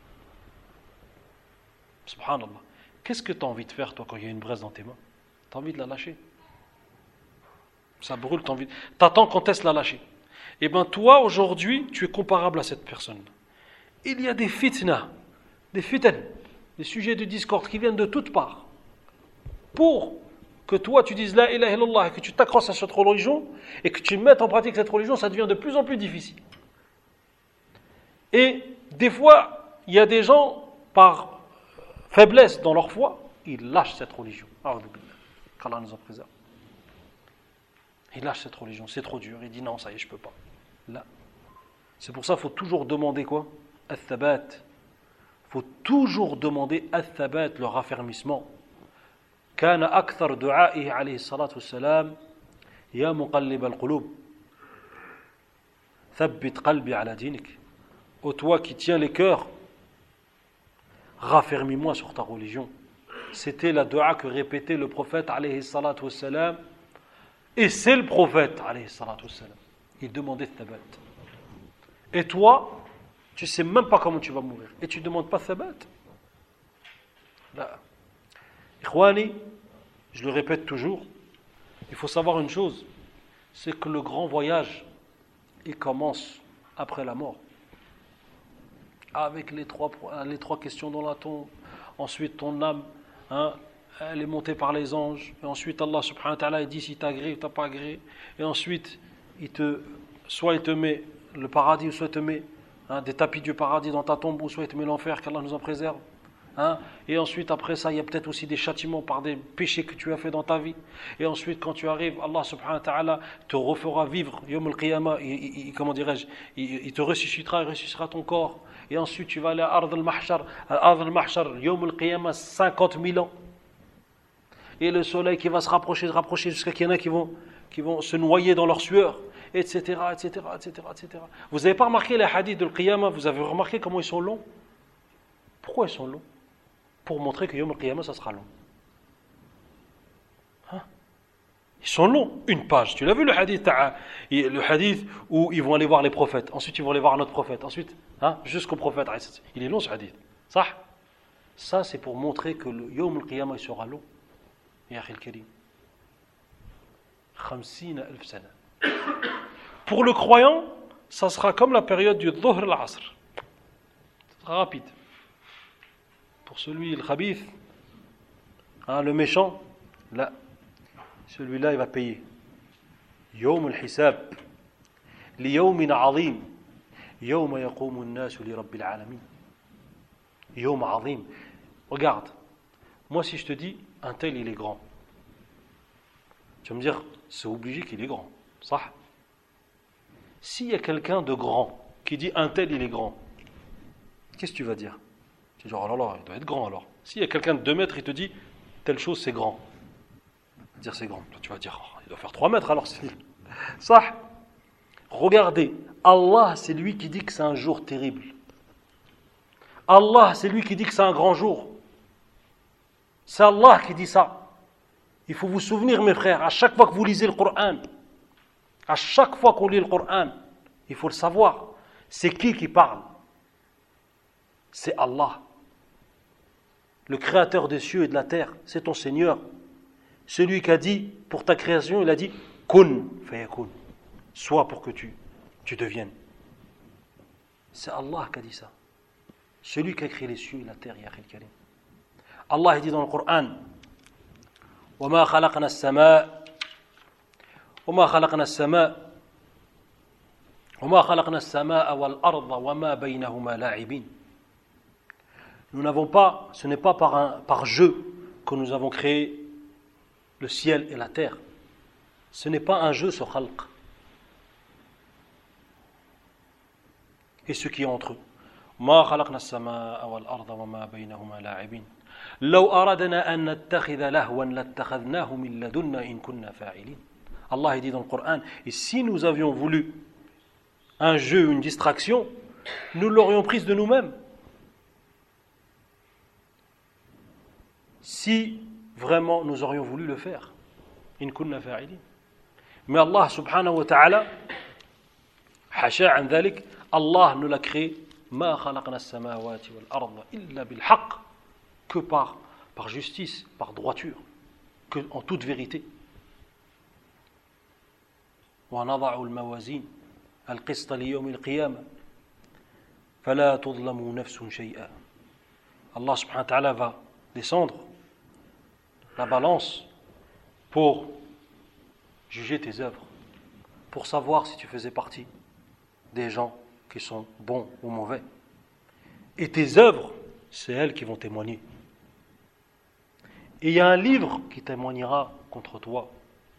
Subhanallah. Qu'est-ce que tu as envie de faire, toi, quand il y a une braise dans tes mains? Tu as envie de la lâcher. Ça brûle, tu attends quand est-ce la lâcher. Eh bien, toi, aujourd'hui, tu es comparable à cette personne. Il y a des fitna, des sujets de discorde qui viennent de toutes parts. Pour que toi, tu dises la ilaha illallah et que tu t'accroches à cette religion et que tu mettes en pratique cette religion, ça devient de plus en plus difficile. Et des fois, il y a des gens, par faiblesse dans leur foi, ils lâchent cette religion. Qu'Allah nous en préserve. Ils lâchent cette religion, c'est trop dur. Il dit non, ça y est, je ne peux pas. Là. C'est pour ça qu'il faut toujours demander quoi? Al-thabat. Il faut toujours demander al-thabat, le raffermissement. كان أكثر دعائه عليه الصلاة والسلام يا مقلب القلوب ثبت قلبي على دينك. Ô toi qui tiens les cœurs, raffermis-moi sur ta religion. C'était la dua que répétait le prophète alayhi salatu wassalam, et c'est le prophète alayhi salatu wassalam. Il demandait thabat. Et toi, tu sais même pas comment tu vas mourir et tu demandes pas thabat. Là. Ikhwani, je le répète toujours, il faut savoir une chose, c'est que le grand voyage, il commence après la mort. Avec les trois questions dans la tombe, ensuite ton âme, elle est montée par les anges, et ensuite Allah subhanahu wa ta'ala dit si tu as agréé ou tu n'as pas agréé, et ensuite soit il te met le paradis, ou soit il te met des tapis du paradis dans ta tombe, ou soit il te met l'enfer, qu'Allah nous en préserve. Et ensuite après ça il y a peut-être aussi des châtiments par des péchés que tu as fait dans ta vie, et ensuite quand tu arrives Allah subhanahu wa ta'ala te refera vivre Yawm al-Qiyamah, comment dirais-je, il te ressuscitera, il ressuscitera ton corps, et ensuite tu vas aller à Ard al-Mahshar, Yawm al-Qiyamah, 50 000 ans, et le soleil qui va se rapprocher jusqu'à qu'il y en a qui vont se noyer dans leur sueur, etc. Vous n'avez pas remarqué les hadiths de l'Qiyamah, vous avez remarqué comment ils sont longs? Pourquoi ils sont longs? Pour montrer que Yawm al-Qiyamah, ça sera long. Hein? Ils sont longs, une page. Tu l'as vu le hadith où ils vont aller voir les prophètes, ensuite ils vont aller voir un autre prophète, ensuite jusqu'au prophète. Il est long ce hadith. Ça c'est pour montrer que le Yawm al-Qiyamah il sera long. Ya akhi al-karim. 50,000 sana. Pour le croyant, ça sera comme la période du Dhuhr al-Asr. Ça sera rapide. Pour celui, le khabith, le méchant, là, celui-là, il va payer. Yawm al-Hisab, li yawmin azim, yawma yaqumu an-nasu li rabbil alamin. Yawm azim. Regarde, moi si je te dis, un tel il est grand, tu vas me dire, c'est obligé qu'il est grand. Ça. S'il y a quelqu'un de grand qui dit un tel il est grand, qu'est-ce que tu vas dire? Tu vas dire, oh là là, il doit être grand alors. S'il y a quelqu'un de 2 mètres, il te dit, telle chose c'est grand. Dire c'est grand. Tu vas dire, oh, il doit faire 3 mètres alors. Ça. Regardez, Allah c'est lui qui dit que c'est un jour terrible. Allah c'est lui qui dit que c'est un grand jour. C'est Allah qui dit ça. Il faut vous souvenir mes frères, à chaque fois que vous lisez le Coran, à chaque fois qu'on lit le Coran, il faut le savoir. C'est qui parle? C'est Allah. Le créateur des cieux et de la terre, c'est ton Seigneur. Celui qui a dit, pour ta création, il a dit Kun fayakun. Sois pour que tu deviennes. C'est Allah qui a dit ça. Celui qui a créé les cieux et la terre, ya akhil karim. Allah il dit dans le Coran وَمَا خَلَقْنَا السَّمَاءَ وَالْأَرْضَ وَمَا بَيْنَهُمَا لَاعِبِينَ. Nous n'avons pas, ce n'est pas par jeu que nous avons créé le ciel et la terre. Ce n'est pas un jeu ce khalq. Et ce qui est entre eux. ما خلقنا السماء والأرض وما بينهما لاعبين لو أردنا أن نتخذ لهوا لاتخذناه من لدنا إن كنا فاعلين. Allah dit dans le Coran, et si nous avions voulu un jeu, une distraction, nous l'aurions prise de nous-mêmes. Si vraiment nous aurions voulu le faire. إن كنا فاعلين. Mais Allah subhanahu wa ta'ala, hasha an dhalik, Allah nous l'a créé ما خلقنا السماوات والأرض إلا بالحق, que par justice, par droiture, que en toute vérité. ونضع الموازين القسط ليوم القيامة فلا تظلم نفس شيئا. Allah subhanahu wa ta'ala va descendre la balance pour juger tes œuvres, pour savoir si tu faisais partie des gens qui sont bons ou mauvais. Et tes œuvres, c'est elles qui vont témoigner. Et il y a un livre qui témoignera contre toi.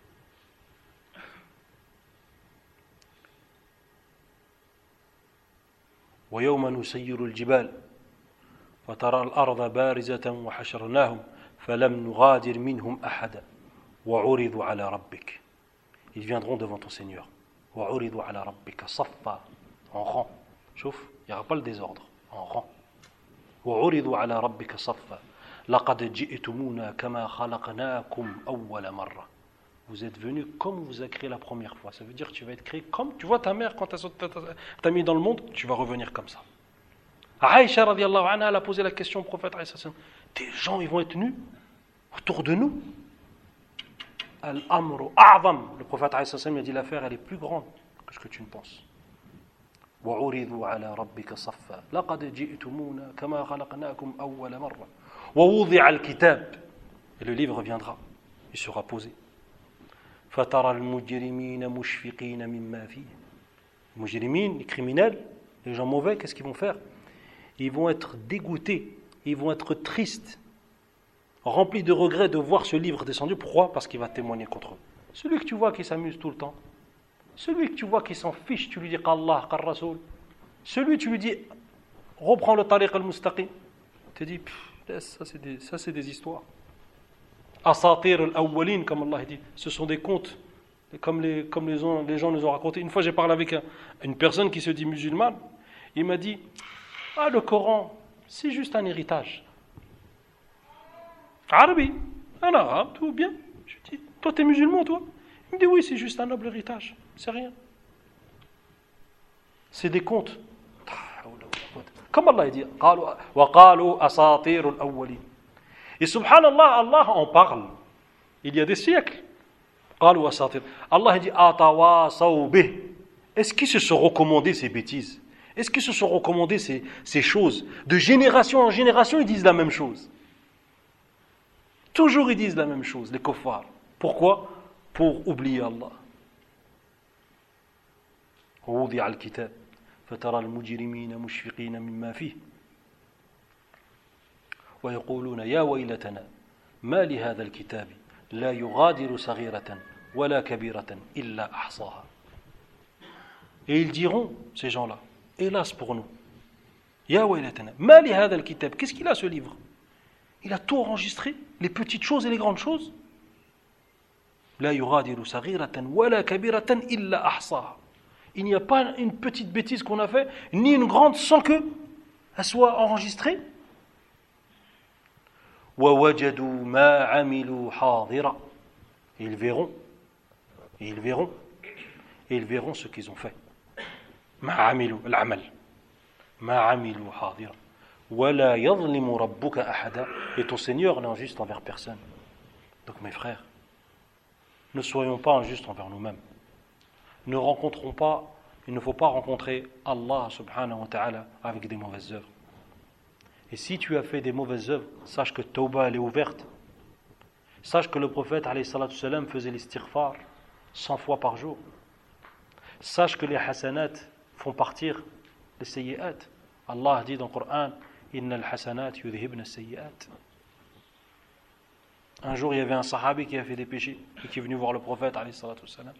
ويوم نسير الجبال فترى الأرض بارزة وحشرناهم فلم نغادر منهم أحدا وعرضوا على ربك. Ils viendront devant ton Seigneur. وعرضوا على ربك صفا, en rang. Chouf, il n'y aura pas le désordre, en rang. وعرضوا على ربك صفا لقد جئتمونا كما خلقناكم أول مرة. Vous êtes venus comme on vous a créé la première fois. Ça veut dire que tu vas être créé comme... Tu vois ta mère, quand t'as mis dans le monde, tu vas revenir comme ça. Aïcha, radiallahu anha, elle a posé la question au prophète, des gens, ils vont être nus autour de nous. Al-amru a'zam. Le prophète, il a dit, l'affaire, elle est plus grande que ce que tu ne penses. وَعُرِضُوا عَلَى رَبِّكَ صَفًّا لَقَدْ جِئْتُمُونَا كَمَا خَلَقْنَاكُمْ أَوَّلَ مَرَّةٍ وَوُضِعَ الْكِتَابُ. Et le livre viendra, il sera posé. فَتَرَى الْمُجْرِمِينَ مُشْفِقِينَ مِمَّا فِيهِ. Les mujrimin, les criminels, les gens mauvais, qu'est-ce qu'ils vont faire? Ils vont être dégoûtés, ils vont être tristes, remplis de regrets de voir ce livre descendu. Pourquoi? Parce qu'il va témoigner contre eux. Celui que tu vois qui s'amuse tout le temps, celui que tu vois qui s'en fiche, tu lui dis qu'Allah, qu'Al Rasoul. Celui, tu lui dis, reprends le tariq al-mustaqim. Tu dis, ça c'est des histoires. Asatir al-awwalin, comme Allah dit, ce sont des contes, comme les gens nous ont raconté. Une fois, j'ai parlé avec une personne qui se dit musulmane. Il m'a dit, le Coran, C'est juste un héritage. Arabi, un arabe, tout bien. Je dis, toi t'es musulman, toi? Il me dit, oui, c'est juste un noble héritage, c'est rien. C'est des contes. Comme Allah dit, وَقَالُوا أَسَاطِيرُ الْأَوَّلِينَ. Et subhanallah, Allah en parle. Il y a des siècles. قَالُوا أَسَاطِيرُ. Allah dit, أَتَوَاصَوْا بِهِ. Est-ce qu'ils se sont recommandés ces bêtises? Est-ce qu'ils se sont recommandés ces choses? De génération en génération, ils disent la même chose. Toujours ils disent la même chose, les kuffars. Pourquoi? Pour oublier Allah. ووضع الكتاب فترى المجرمين مشفقين مما فيه ويقولون يا ويلتنا ما لهذا الكتاب لا يغادر صغيرة ولا كبيرة إلا أحصاها. Et ils diront, ces gens-là, hélas pour nous, Ya waylatana, ma li hadha al-kitab, qu'est-ce qu'il a ce livre? Il a tout enregistré, les petites choses et les grandes choses. La yughadiru saghiratan wala kabiratan illa ahsaha. Il n'y a pas une petite bêtise qu'on a fait, ni une grande sans que elle soit enregistrée. Wa wajadu ma amilu hadira. Et ils verront, et ils verront, et ils verront ce qu'ils ont fait. Ma amilu al-amal. Ma amilu hadira. Wala yadhlimu rabbuka ahada. Et ton Seigneur n'est injuste envers personne. Donc mes frères, ne soyons pas injustes envers nous-mêmes. Ne rencontrons pas, il ne faut pas rencontrer Allah subhanahu wa ta'ala avec des mauvaises œuvres. Et si tu as fait des mauvaises œuvres, sache que Tawbah elle est ouverte. Sache que le prophète alayhi salatu salam faisait l'istighfar 100 fois par jour. Sache que les hasanat font partir les sayyi'at. Allah dit dans le Coran, Innal hasanat yudhibna sayyi'at. Un jour, il y avait un sahabi qui a fait des péchés et qui est venu voir le prophète alayhi salatu salam.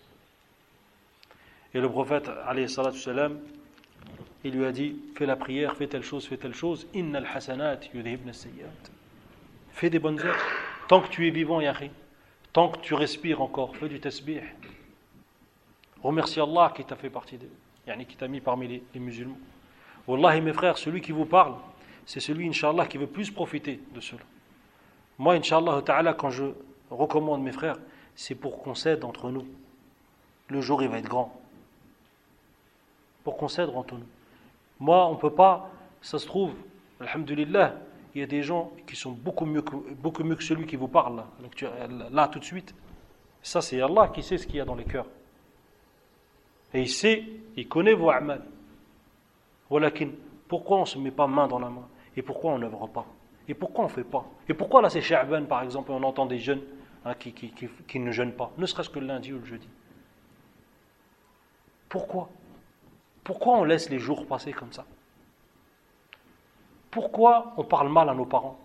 Et le prophète alayhi salatu salam, il lui a dit, fais la prière, fais telle chose, innal hasanat yudhibna sayyi'at. Fais des bonnes œuvres. Tant que tu es vivant, yahi, tant que tu respires encore, fais du tasbih. Remercie Allah qui t'a fait partie qui t'a mis parmi les musulmans. Wallahi mes frères, celui qui vous parle, c'est celui, Inch'Allah, qui veut plus profiter de cela. Moi, Inch'Allah ta'ala, quand je recommande mes frères, c'est pour qu'on s'aide entre nous. Le jour, il va être grand. Pour qu'on s'aide entre nous. Moi, on ne peut pas, ça se trouve, alhamdulillah, il y a des gens qui sont beaucoup mieux que celui qui vous parle là tout de suite. Ça, c'est Allah qui sait ce qu'il y a dans les cœurs. Et il sait, il connaît vos a'mal. Walakin, pourquoi on ne se met pas main dans la main? Et pourquoi on n'œuvre pas? Et pourquoi on ne fait pas? Et pourquoi là c'est Sha'ban par exemple, on entend des jeunes qui ne jeûnent pas, ne serait-ce que le lundi ou le jeudi? Pourquoi? Pourquoi on laisse les jours passer comme ça? Pourquoi on parle mal à nos parents?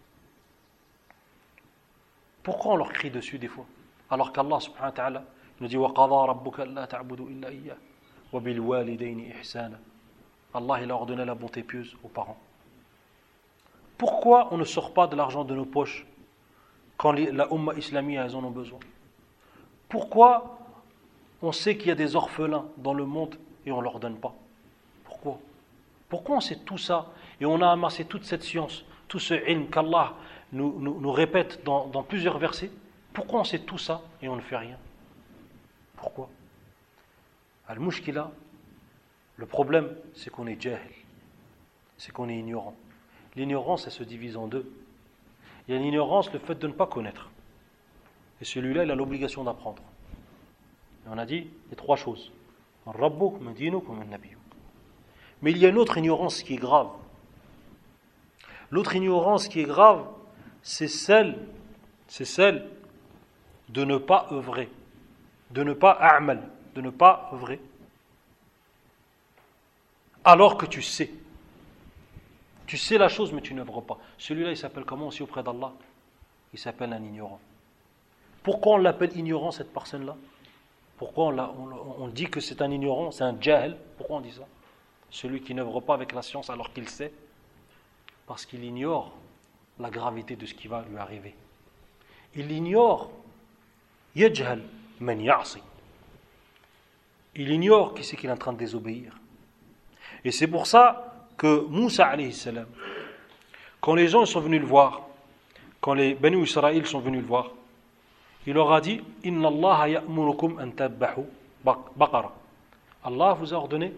Pourquoi on leur crie dessus des fois? Alors qu'Allah subhanahu wa ta'ala nous dit وَقَضَى رَبُّكَ أَلَّا تَعْبُدُوا إِلَّا إِيَّاهُ وَبِالْوَالِدَيْنِ إِحْسَانًا. Allah il a ordonné la bonté pieuse aux parents. Pourquoi on ne sort pas de l'argent de nos poches quand la Ummah islamia elles en ont besoin? Pourquoi on sait qu'il y a des orphelins dans le monde et on ne leur donne pas? Pourquoi? Pourquoi on sait tout ça et on a amassé toute cette science, tout ce ilm qu'Allah nous répète dans plusieurs versets? Pourquoi on sait tout ça et on ne fait rien? Pourquoi? Al-Mushkila, le problème c'est qu'on est jahil, c'est qu'on est ignorant. L'ignorance, elle se divise en deux. Il y a l'ignorance, le fait de ne pas connaître. Et celui-là, il a l'obligation d'apprendre. Et on a dit les trois choses. Mais il y a une autre ignorance qui est grave. L'autre ignorance qui est grave, c'est celle de ne pas œuvrer, de ne pas a'mal, de ne pas œuvrer, alors que tu sais. Tu sais la chose, mais tu n'œuvres pas. Celui-là, il s'appelle comment aussi auprès d'Allah? Il s'appelle un ignorant. Pourquoi on l'appelle ignorant, cette personne-là? Pourquoi on dit que c'est un ignorant, c'est un jahil? Pourquoi on dit ça? Celui qui n'œuvre pas avec la science alors qu'il sait. Parce qu'il ignore la gravité de ce qui va lui arriver. Il ignore yajhal man ya'si. Il ignore qui c'est qu'il est en train de désobéir. Et c'est pour ça que Moussa alayhi salam, quand les gens sont venus le voir, quand les Banu Israël sont venus le voir, il leur a dit Inna Allah ya'murukum an tadbahu baqara. Allah vous a ordonné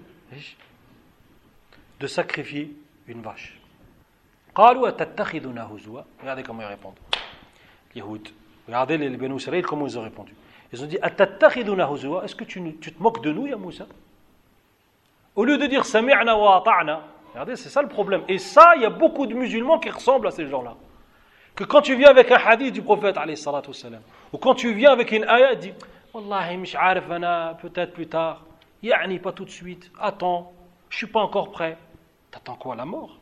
de sacrifier une vache. قالوا أتتخذنا هزوا. Regardez comment ils répondent. Les Yahoud. Regardez les Banu Israël comment ils ont répondu. Ils ont dit أتتخذنا هزوا. Est-ce que tu te moques de nous, ya Moussa? Au lieu de dire sami'na wa ata'na. Regardez, c'est ça le problème. Et ça, il y a beaucoup de musulmans qui ressemblent à ces gens-là. Que quand tu viens avec un hadith du prophète alayhi salatu wassalam, ou quand tu viens avec une ayat, dis Wallahi, mish arif ana, peut-être plus tard, ya'ni pas tout de suite, attends, je suis pas encore prêt. T'attends quoi, la mort?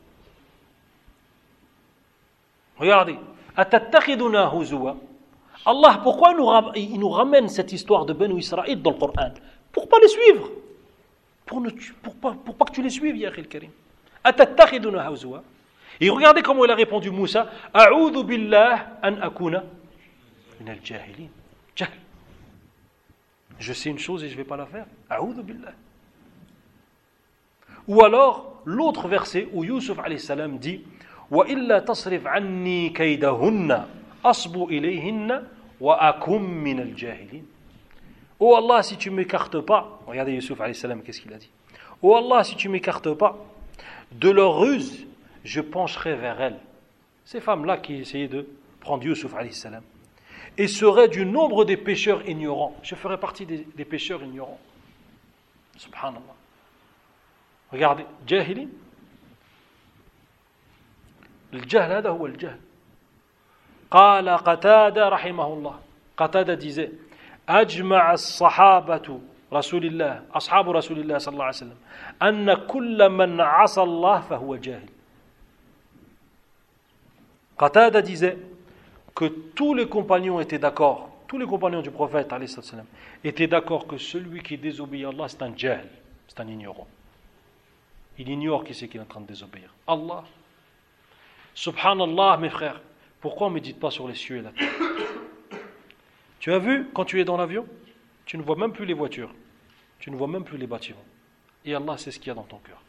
Regardez, atattakhiduna huzwa. Allah, pourquoi il nous ramène cette histoire de Banu Israël dans le Coran? Pour pas les suivre. Pour pas que tu les suives, ya akhil karim. Atattakhiduna huzwa. Et regardez comment il a répondu Moussa. A'udhu billah an akuna min al-jahilin. Jahl. Je sais une chose et je ne vais pas la faire. A'udhu billah. Ou alors, l'autre verset où Yusuf alayhi salam dit Wa illa tasrif anni kaydahunna asbu ilayhinna wa akum min al-jahilin. Oh Allah, si tu ne m'écartes pas, regardez Yusuf alayhi salam, qu'est-ce qu'il a dit? Oh Allah, si tu ne m'écartes pas de leur ruse, je pencherai vers elles. Ces femmes-là qui essayaient de prendre Yusuf alayhi salam et seraient du nombre des pécheurs ignorants. Je ferai partie des pécheurs ignorants. Subhanallah. Regardez, jahilin. الجهل هذا هو الجهل. قال قتادة رحمه الله. قتادة disait أجمع الصحابة رسول الله أصحاب رسول الله صلى الله عليه وسلم أن كل من عصى الله فهو جاهل. Qatada disait que tous les compagnons étaient d'accord, tous les compagnons du prophète étaient d'accord que celui qui désobéit à Allah, c'est un jahl, c'est un ignorant. Il ignore qui c'est qui est en train de désobéir. Allah. Subhanallah, mes frères, pourquoi on ne médite pas sur les cieux et la terre? Tu as vu, quand tu es dans l'avion, tu ne vois même plus les voitures, tu ne vois même plus les bâtiments. Et Allah sait ce qu'il y a dans ton cœur.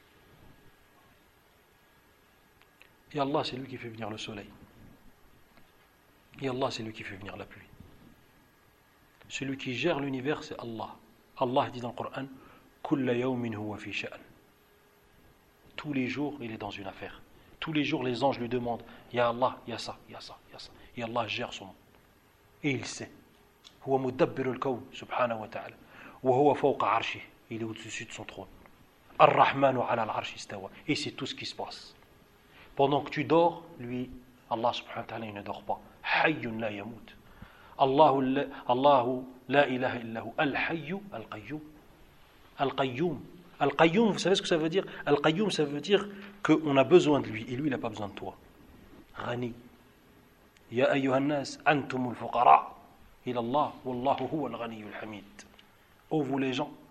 Et Allah, c'est lui qui fait venir le soleil. Et Allah, c'est lui qui fait venir la pluie. Celui qui gère l'univers, c'est Allah. Allah dit dans le Coran, Kulla yawmin huwa fi sha'an. Tous les jours, il est dans une affaire. Tous les jours, les anges lui demandent, Ya Allah, ya ça, ya ça, ya ça. Et Allah gère son monde. Et il sait. Huwa mudabbiru al-kawn, subhanahu wa ta'ala. Wa huwa fawqa arshih. Il est au-dessus de son trône. Ar-Rahmanu ala al-arsh istawa. Et c'est tout ce qui se passe. Pendant que tu dors, lui, Allah subhanahu wa ta'ala, il ne dort pas. Hayyun la yamut. Allahu la ilaha illahu. Al-Hayyu al-Qayyum. Al-Qayyum. Al-Qayyum, vous savez ce que ça veut dire? Al-Qayyum, ça veut dire qu'on a besoin de lui, et lui, il n'a pas besoin de toi. Ghani. Ya ayyuhan nas, antumul fuqara. Ila Allah, wallahu huwa al-Ghaniyul Hamid. Ô vous les gens,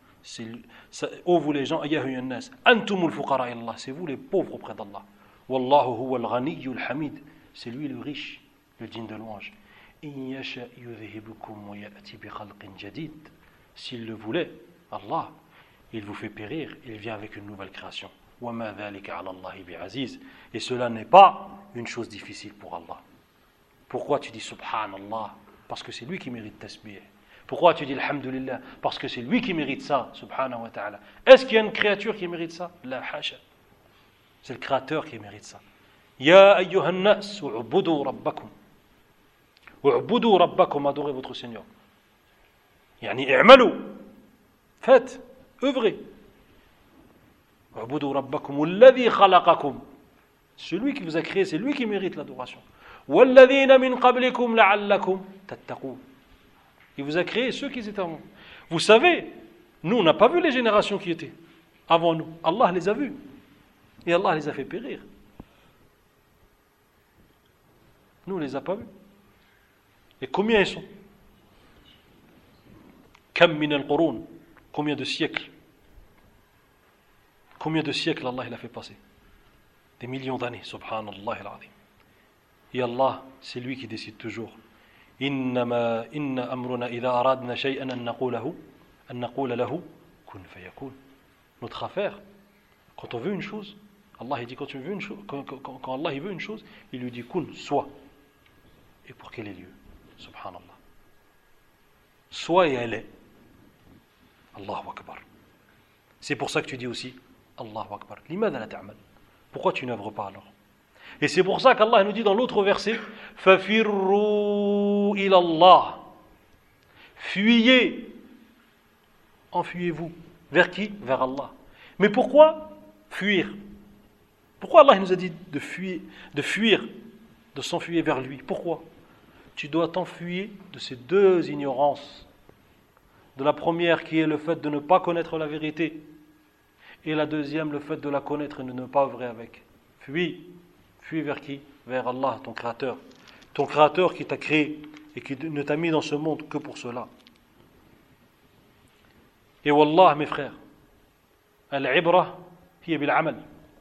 ya ayyuhan nas, antumul fuqara ila Allah, c'est vous les pauvres auprès d'Allah. Wallahu huwa al-Ghaniyul Hamid, c'est lui le riche, le digne de louange. In yasha yudhibukum wa ya'ti bi khalqin jadid. S'il le voulait, Allah, il vous fait périr, il vient avec une nouvelle création. Wa ma dhalika 'ala Allahi bi'aziz. Et cela n'est pas une chose difficile pour Allah. Pourquoi tu dis subhanallah? Parce que c'est lui qui mérite tasbih. Pourquoi tu dis alhamdulillah? Parce que c'est lui qui mérite ça, subhanahu wa ta'ala. Est-ce qu'il y a une créature qui mérite ça? La hasha. C'est le créateur qui mérite ça. Ya ayyuhan nas, u'budu rabbakum. U'budu rabbakum, adorez votre Seigneur. Yani i'malu. Faites, œuvrez. U'budu rabbakum alladhi khalaqakum. Celui qui vous a créé, c'est lui qui mérite l'adoration. Walladhina min qablikum la'allakum tattaqun. Il vous a créé ceux qui étaient avant vous. Vous savez, nous on n'a pas vu les générations qui étaient avant nous. Allah les a vus. Et Allah les a fait périr. Nous, on ne les a pas vus. Et combien ils sont? Kam min al-qurun. Combien de siècles? Combien de siècles Allah il a fait passer? Des millions d'années, subhanallah al-azim. Et Allah, c'est lui qui décide toujours. Inna amruna idha aradna shay'an an naqula lahu kun fayakun. Notre affaire, quand on veut une chose, Allah il dit quand Allah il veut une chose, il lui dit kun, soit. Et pour quel est lieu? Subhanallah. Soit et elle est. Allahu Akbar. C'est pour ça que tu dis aussi Allahu Akbar. Limadha la ta'mal? Pourquoi tu n'œuvres pas alors? Et c'est pour ça qu'Allah nous dit dans l'autre verset Fafirru ilallah. Fuyez. Enfuyez-vous. Vers qui? Vers Allah. Mais pourquoi fuir? Pourquoi Allah nous a dit de fuir, de s'enfuir vers lui? Pourquoi? Tu dois t'enfuir de ces deux ignorances. De la première qui est le fait de ne pas connaître la vérité, et la deuxième le fait de la connaître et de ne pas œuvrer avec. Fuis vers qui? Vers Allah, ton créateur. Ton créateur qui t'a créé et qui ne t'a mis dans ce monde que pour cela. Et wallah mes frères, al-ibra hiya bil amal.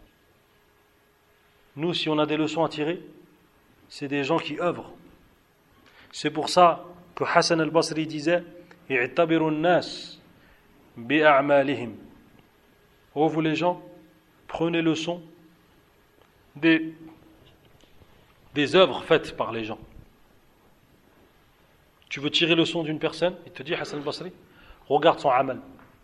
Nous, si on a des leçons à tirer, c'est des gens qui œuvrent. C'est pour ça que Hassan al-Basri disait i'tabiru an-nas bi'a'malihim. Oh vous les gens, prenez leçon des œuvres faites par les gens. Tu veux tirer leçon d'une personne, il te dit Hassan al-Basri, regarde son amal.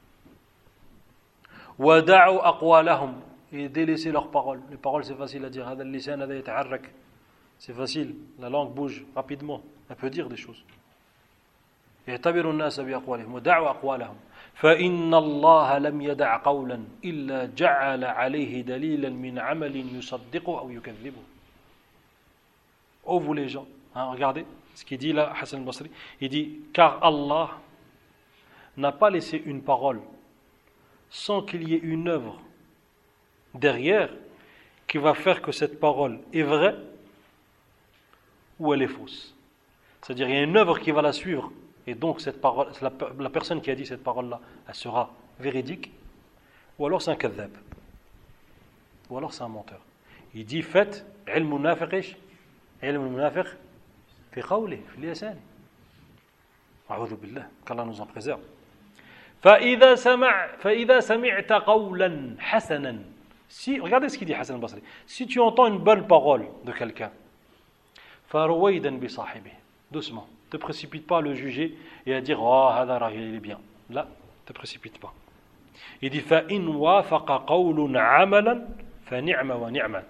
Wada'u aqwalahum, et délaissez leurs paroles. Les paroles c'est facile à dire. Hada al-lisan hada yata'arrak. C'est facile, la langue bouge rapidement, elle peut dire des choses. اعتبروا الناس بأقوالهم ودعوا أقوالهم فإن الله لم يدع قولا إلا جعل عليه دليلا من عمل يصدقه أو يكذبه. Oh vous les gens, regardez ce qu'il dit là Hassan al-Basri, il dit car Allah n'a pas laissé une parole sans qu'il y ait une œuvre derrière qui va faire que cette parole est vraie ou elle est fausse. C'est-à-dire il y a une œuvre qui va la suivre. Et donc cette parole, la personne qui a dit cette parole-là, elle sera véridique, ou alors c'est un kadhab, ou alors c'est un menteur. Il dit faites ilm munafiq fi qawli fi lisan. A'udhu billah, qu'Allah nous en préserve. فإذا سمعت قولا حسنا. Si, regardez ce qu'il dit Hassan al-Basri. Si tu entends une bonne parole de quelqu'un, فرويدا بصاحبه. Doucement. Ne te précipite pas à le juger et à dire oh hadara il est bien. Là, ne te précipite pas. Il dit fa in wafaqa qawlun amalan fa ni'ma wa ni'mat.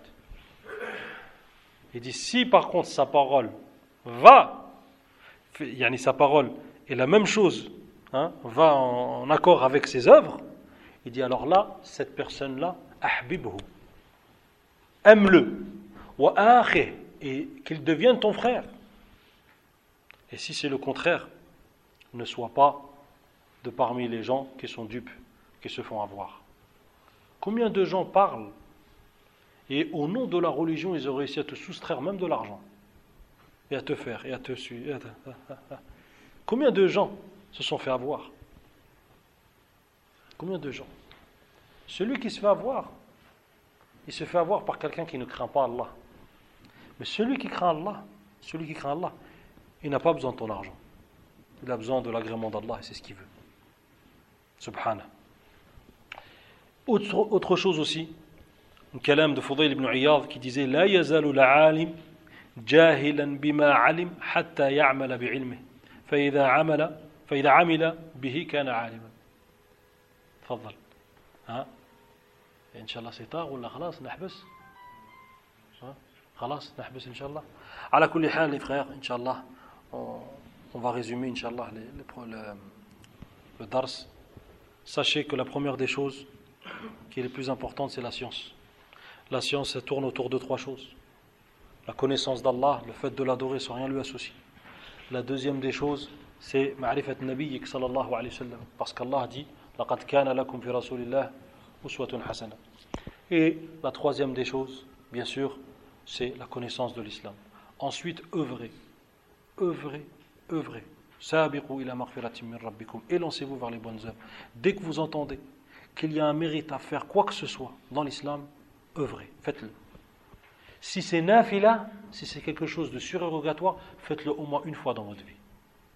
Il dit si par contre sa parole va, yani sa parole est la même chose, va en accord avec ses œuvres, il dit alors là cette personne là ahbibhu, aime-le wa akhi, et qu'il devienne ton frère. Et si c'est le contraire, ne sois pas de parmi les gens qui sont dupes, qui se font avoir. Combien de gens parlent et au nom de la religion, ils ont réussi à te soustraire même de l'argent et à te faire, et à te suivre. Combien de gens se sont fait avoir? Combien de gens? Celui qui se fait avoir, il se fait avoir par quelqu'un qui ne craint pas Allah. Mais celui qui craint Allah, il n'a pas besoin de ton argent. Il a besoin de l'agrément d'Allah et c'est ce qu'il veut. Subhanah. Autre chose aussi, un kalam de Fudayl ibn Iyad qui disait La yazalu la'alim jahilan bima alim hatta ya'mala bi'ilmih. فإذا عمل به كان عالما. تفضل. إن شاء الله سيطاغ ولا خلاص نحبس؟ خلاص نحبس إن شاء الله. على كل حال les frères, Inch'Allah, on va résumer Inch'Allah le dars. Sachez que la première des choses qui est la plus importante, c'est la science. La science, elle tourne autour de trois choses. La connaissance d'Allah, le fait de l'adorer sans rien lui associer. La deuxième des choses, c'est ma'rifat nabiyyik sallallahu alayhi wa sallam. Parce qu'Allah dit laqad kana lakum fi rasulillah uswatun hasana. Et la troisième des choses, bien sûr, c'est la connaissance de l'islam. Ensuite, œuvrez. Sabiqu ila maghfiratin min rabbikum. Élancez-vous vers les bonnes œuvres. Dès que vous entendez qu'il y a un mérite à faire quoi que ce soit dans l'islam, œuvrez, faites-le. Si c'est nafila, si c'est quelque chose de surérogatoire, faites-le au moins une fois dans votre vie.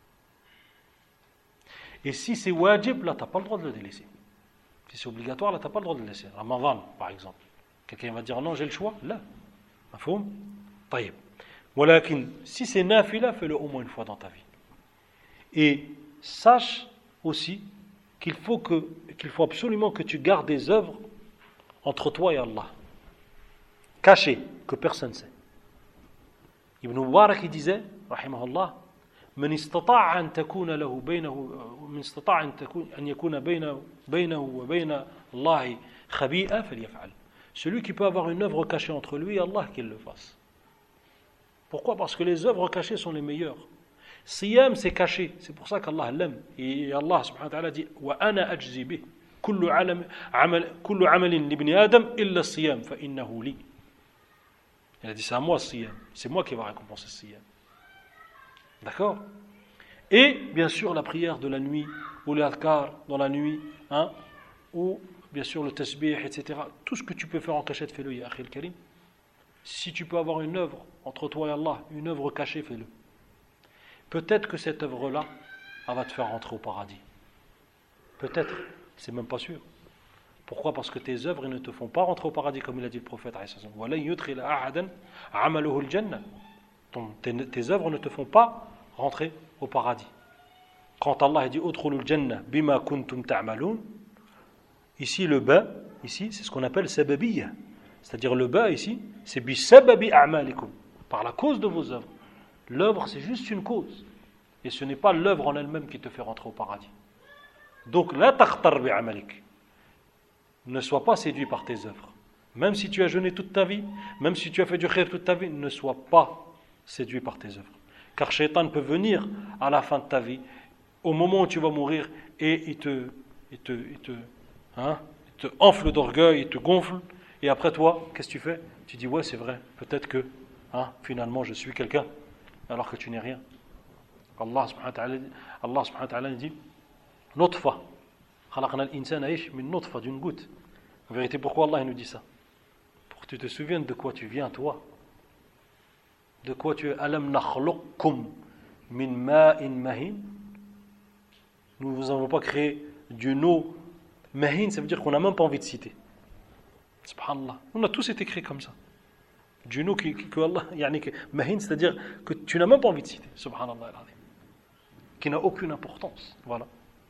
Et si c'est wajib, là, tu n'as pas le droit de le délaisser. Si c'est obligatoire, là, tu n'as pas le droit de le laisser. Ramadan, par exemple. Quelqu'un va dire non, j'ai le choix. Là. Mafhoum? Taïb. Walakin, si c'est nafila, fais-le au moins une fois dans ta vie. Et sache aussi qu'il faut absolument que tu gardes des œuvres entre toi et Allah. Cachées, que personne ne sait. Ibn Mubarak il disait, rahimahullah, من استطاع أن تكون له بينه من استطاع أن يكون بينه وبين الله خبيئة فليفعل. Celui qui peut avoir une œuvre cachée entre lui et Allah, qu'il le fasse. Pourquoi? Parce que les œuvres cachées sont les meilleures. Siyam, c'est caché. C'est pour ça qu'Allah l'aime. Et Allah subhanahu wa ta'ala dit وَأَنَا أَجْزِي بِهِ كُلُّ عَمَلٍ لِبْنِ آدَمْ إِلَّا الصِّيَامِ فَإِنَّهُ لِي. Il a dit c'est à moi le siyam. C'est moi qui va récompenser le siyam. D'accord? Et bien sûr la prière de la nuit, ou l'adhkar dans la nuit, hein, ou bien sûr le tasbih, etc. Tout ce que tu peux faire en cachette, fais-le, ya akhi al-karim. Si tu peux avoir une œuvre entre toi et Allah, une œuvre cachée, fais-le. Peut-être que cette œuvre-là, elle va te faire rentrer au paradis. Peut-être, c'est même pas sûr. Pourquoi? Parce que tes œuvres ne te font pas rentrer au paradis, comme il a dit le prophète. Tes œuvres ne te font pas rentrer au paradis. Quand Allah dit udkhulul jannah bima kuntum ta'malun, ici le ba, ici c'est ce qu'on appelle sababiyya. C'est-à-dire le ba ici, c'est bi sababi a'malikum, par la cause de vos œuvres. L'œuvre c'est juste une cause et ce n'est pas l'œuvre en elle-même qui te fait rentrer au paradis. Donc la takhtar bi amalik. Ne sois pas séduit par tes œuvres. Même si tu as jeûné toute ta vie, même si tu as fait du khayr toute ta vie, ne sois pas séduit par tes œuvres. Car Shaitan peut venir à la fin de ta vie, au moment où tu vas mourir, et il te enfle d'orgueil, il te gonfle, et après toi, qu'est-ce que tu fais? Tu dis ouais c'est vrai, peut-être que finalement je suis quelqu'un, alors que tu n'es rien. Allah subhanahu wa ta'ala dit Nutfa. خلقنا الإنسان إيش من نطفة, d'une goutte. En vérité, pourquoi Allah nous dit ça? Pour que tu te souviennes de quoi tu viens, toi. De quoi tu es. Alam nakhluqkum min ma'in mahin. Nous ne vous avons pas créé d'une eau mahin, ça veut dire qu'on n'a même pas envie de citer. Subhanallah. On a tous été créés comme ça. D'une eau que Allah, mahin, c'est-à-dire que tu n'as même pas envie de citer. Subhanallah. Qui n'a aucune importance. Voilà.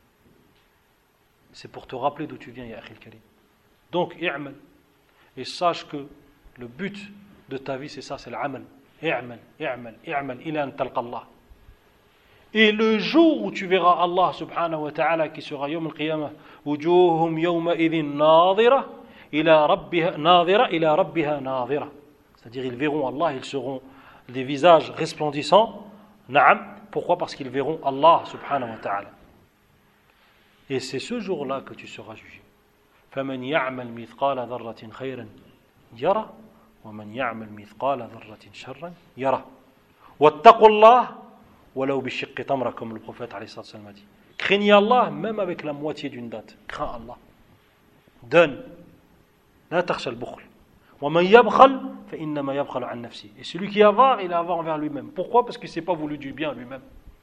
C'est pour te rappeler d'où tu viens, ya akhi al-karim. Donc, i'mal. Et sache que le but de ta vie, c'est ça, c'est l'amal. I'mal, ila an talqa Allah. Et le jour où tu verras Allah subhanahu wa ta'ala, qui sera yawm al-qiyamah, wujuhum yawma idhin nadhira ila rabbiha nadhira. C'est-à-dire, ils verront Allah, ils seront des visages resplendissants. Na'am. Pourquoi? Parce qu'ils verront Allah subhanahu wa ta'ala. Et c'est ce jour-là que tu seras jugé. فَمَنْ يَعْمَلْ مِثْقَالَ ذَرَّةٍ خَيْرًا يَرَى وَمَنْ يَعْمَلْ مِثْقَالَ ذَرَّةٍ شَرًّا يَرَى وَاتَّقُوا اللَّهَ وَلَوْ بِالشِّقِّ تَمْرَةٍ, comme le prophète alayhi salam a dit. Craignez Allah même avec la moitié d'une date. Crains Allah. Donne. لا تخشى البخل. وَمَنْ يَبْخَلْ فَإِنَّمَا يَبْخَلُ عَنْ نَفْسِهِ. Et celui qui est avare, il est avare envers lui-même. Pourquoi? Parce qu'il ne s'est pas voulu du bien lui-même.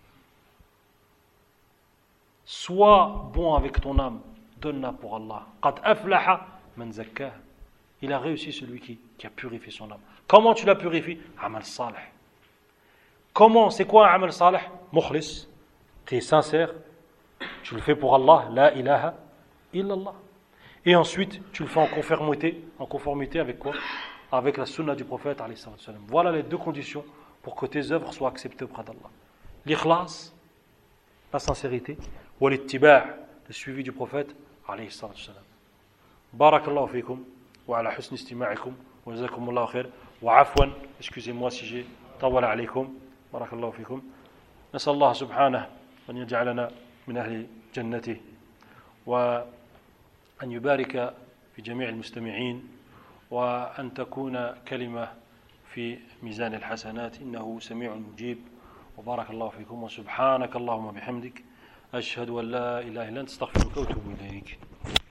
Sois bon avec ton âme, donne-la pour Allah. قَدْ أَفْلَحَ مَنْ زَكَّاهَا. Il a réussi celui qui a purifié son âme. Comment tu la purifies? Amal salih. Comment? C'est quoi un amal salih? Mukhlis. Tu es sincère. Tu le fais pour Allah. La ilaha illallah. Et ensuite, tu le fais en conformité avec quoi? Avec la sunna du prophète alayhi salam. Voilà les deux conditions pour que tes œuvres soient acceptées auprès d'Allah. L'ikhlas, la sincérité. والاتباع, le suivi du prophète عليه الصلاة والسلام. بارك الله فيكم وعلى حسن استماعكم وجزاكم الله خير وعفوا, excusez-moi si j'ai طول عليكم. بارك الله فيكم. نسأل الله سبحانه أن يجعلنا من أهل جنته وأن يبارك في جميع المستمعين وأن تكون كلمة في ميزان الحسنات إنه سميع مجيب. وبارك الله فيكم وسبحانك اللهم وبحمدك أشهد أن لا إله إلا أنت أستغفرك وأتوب إليك.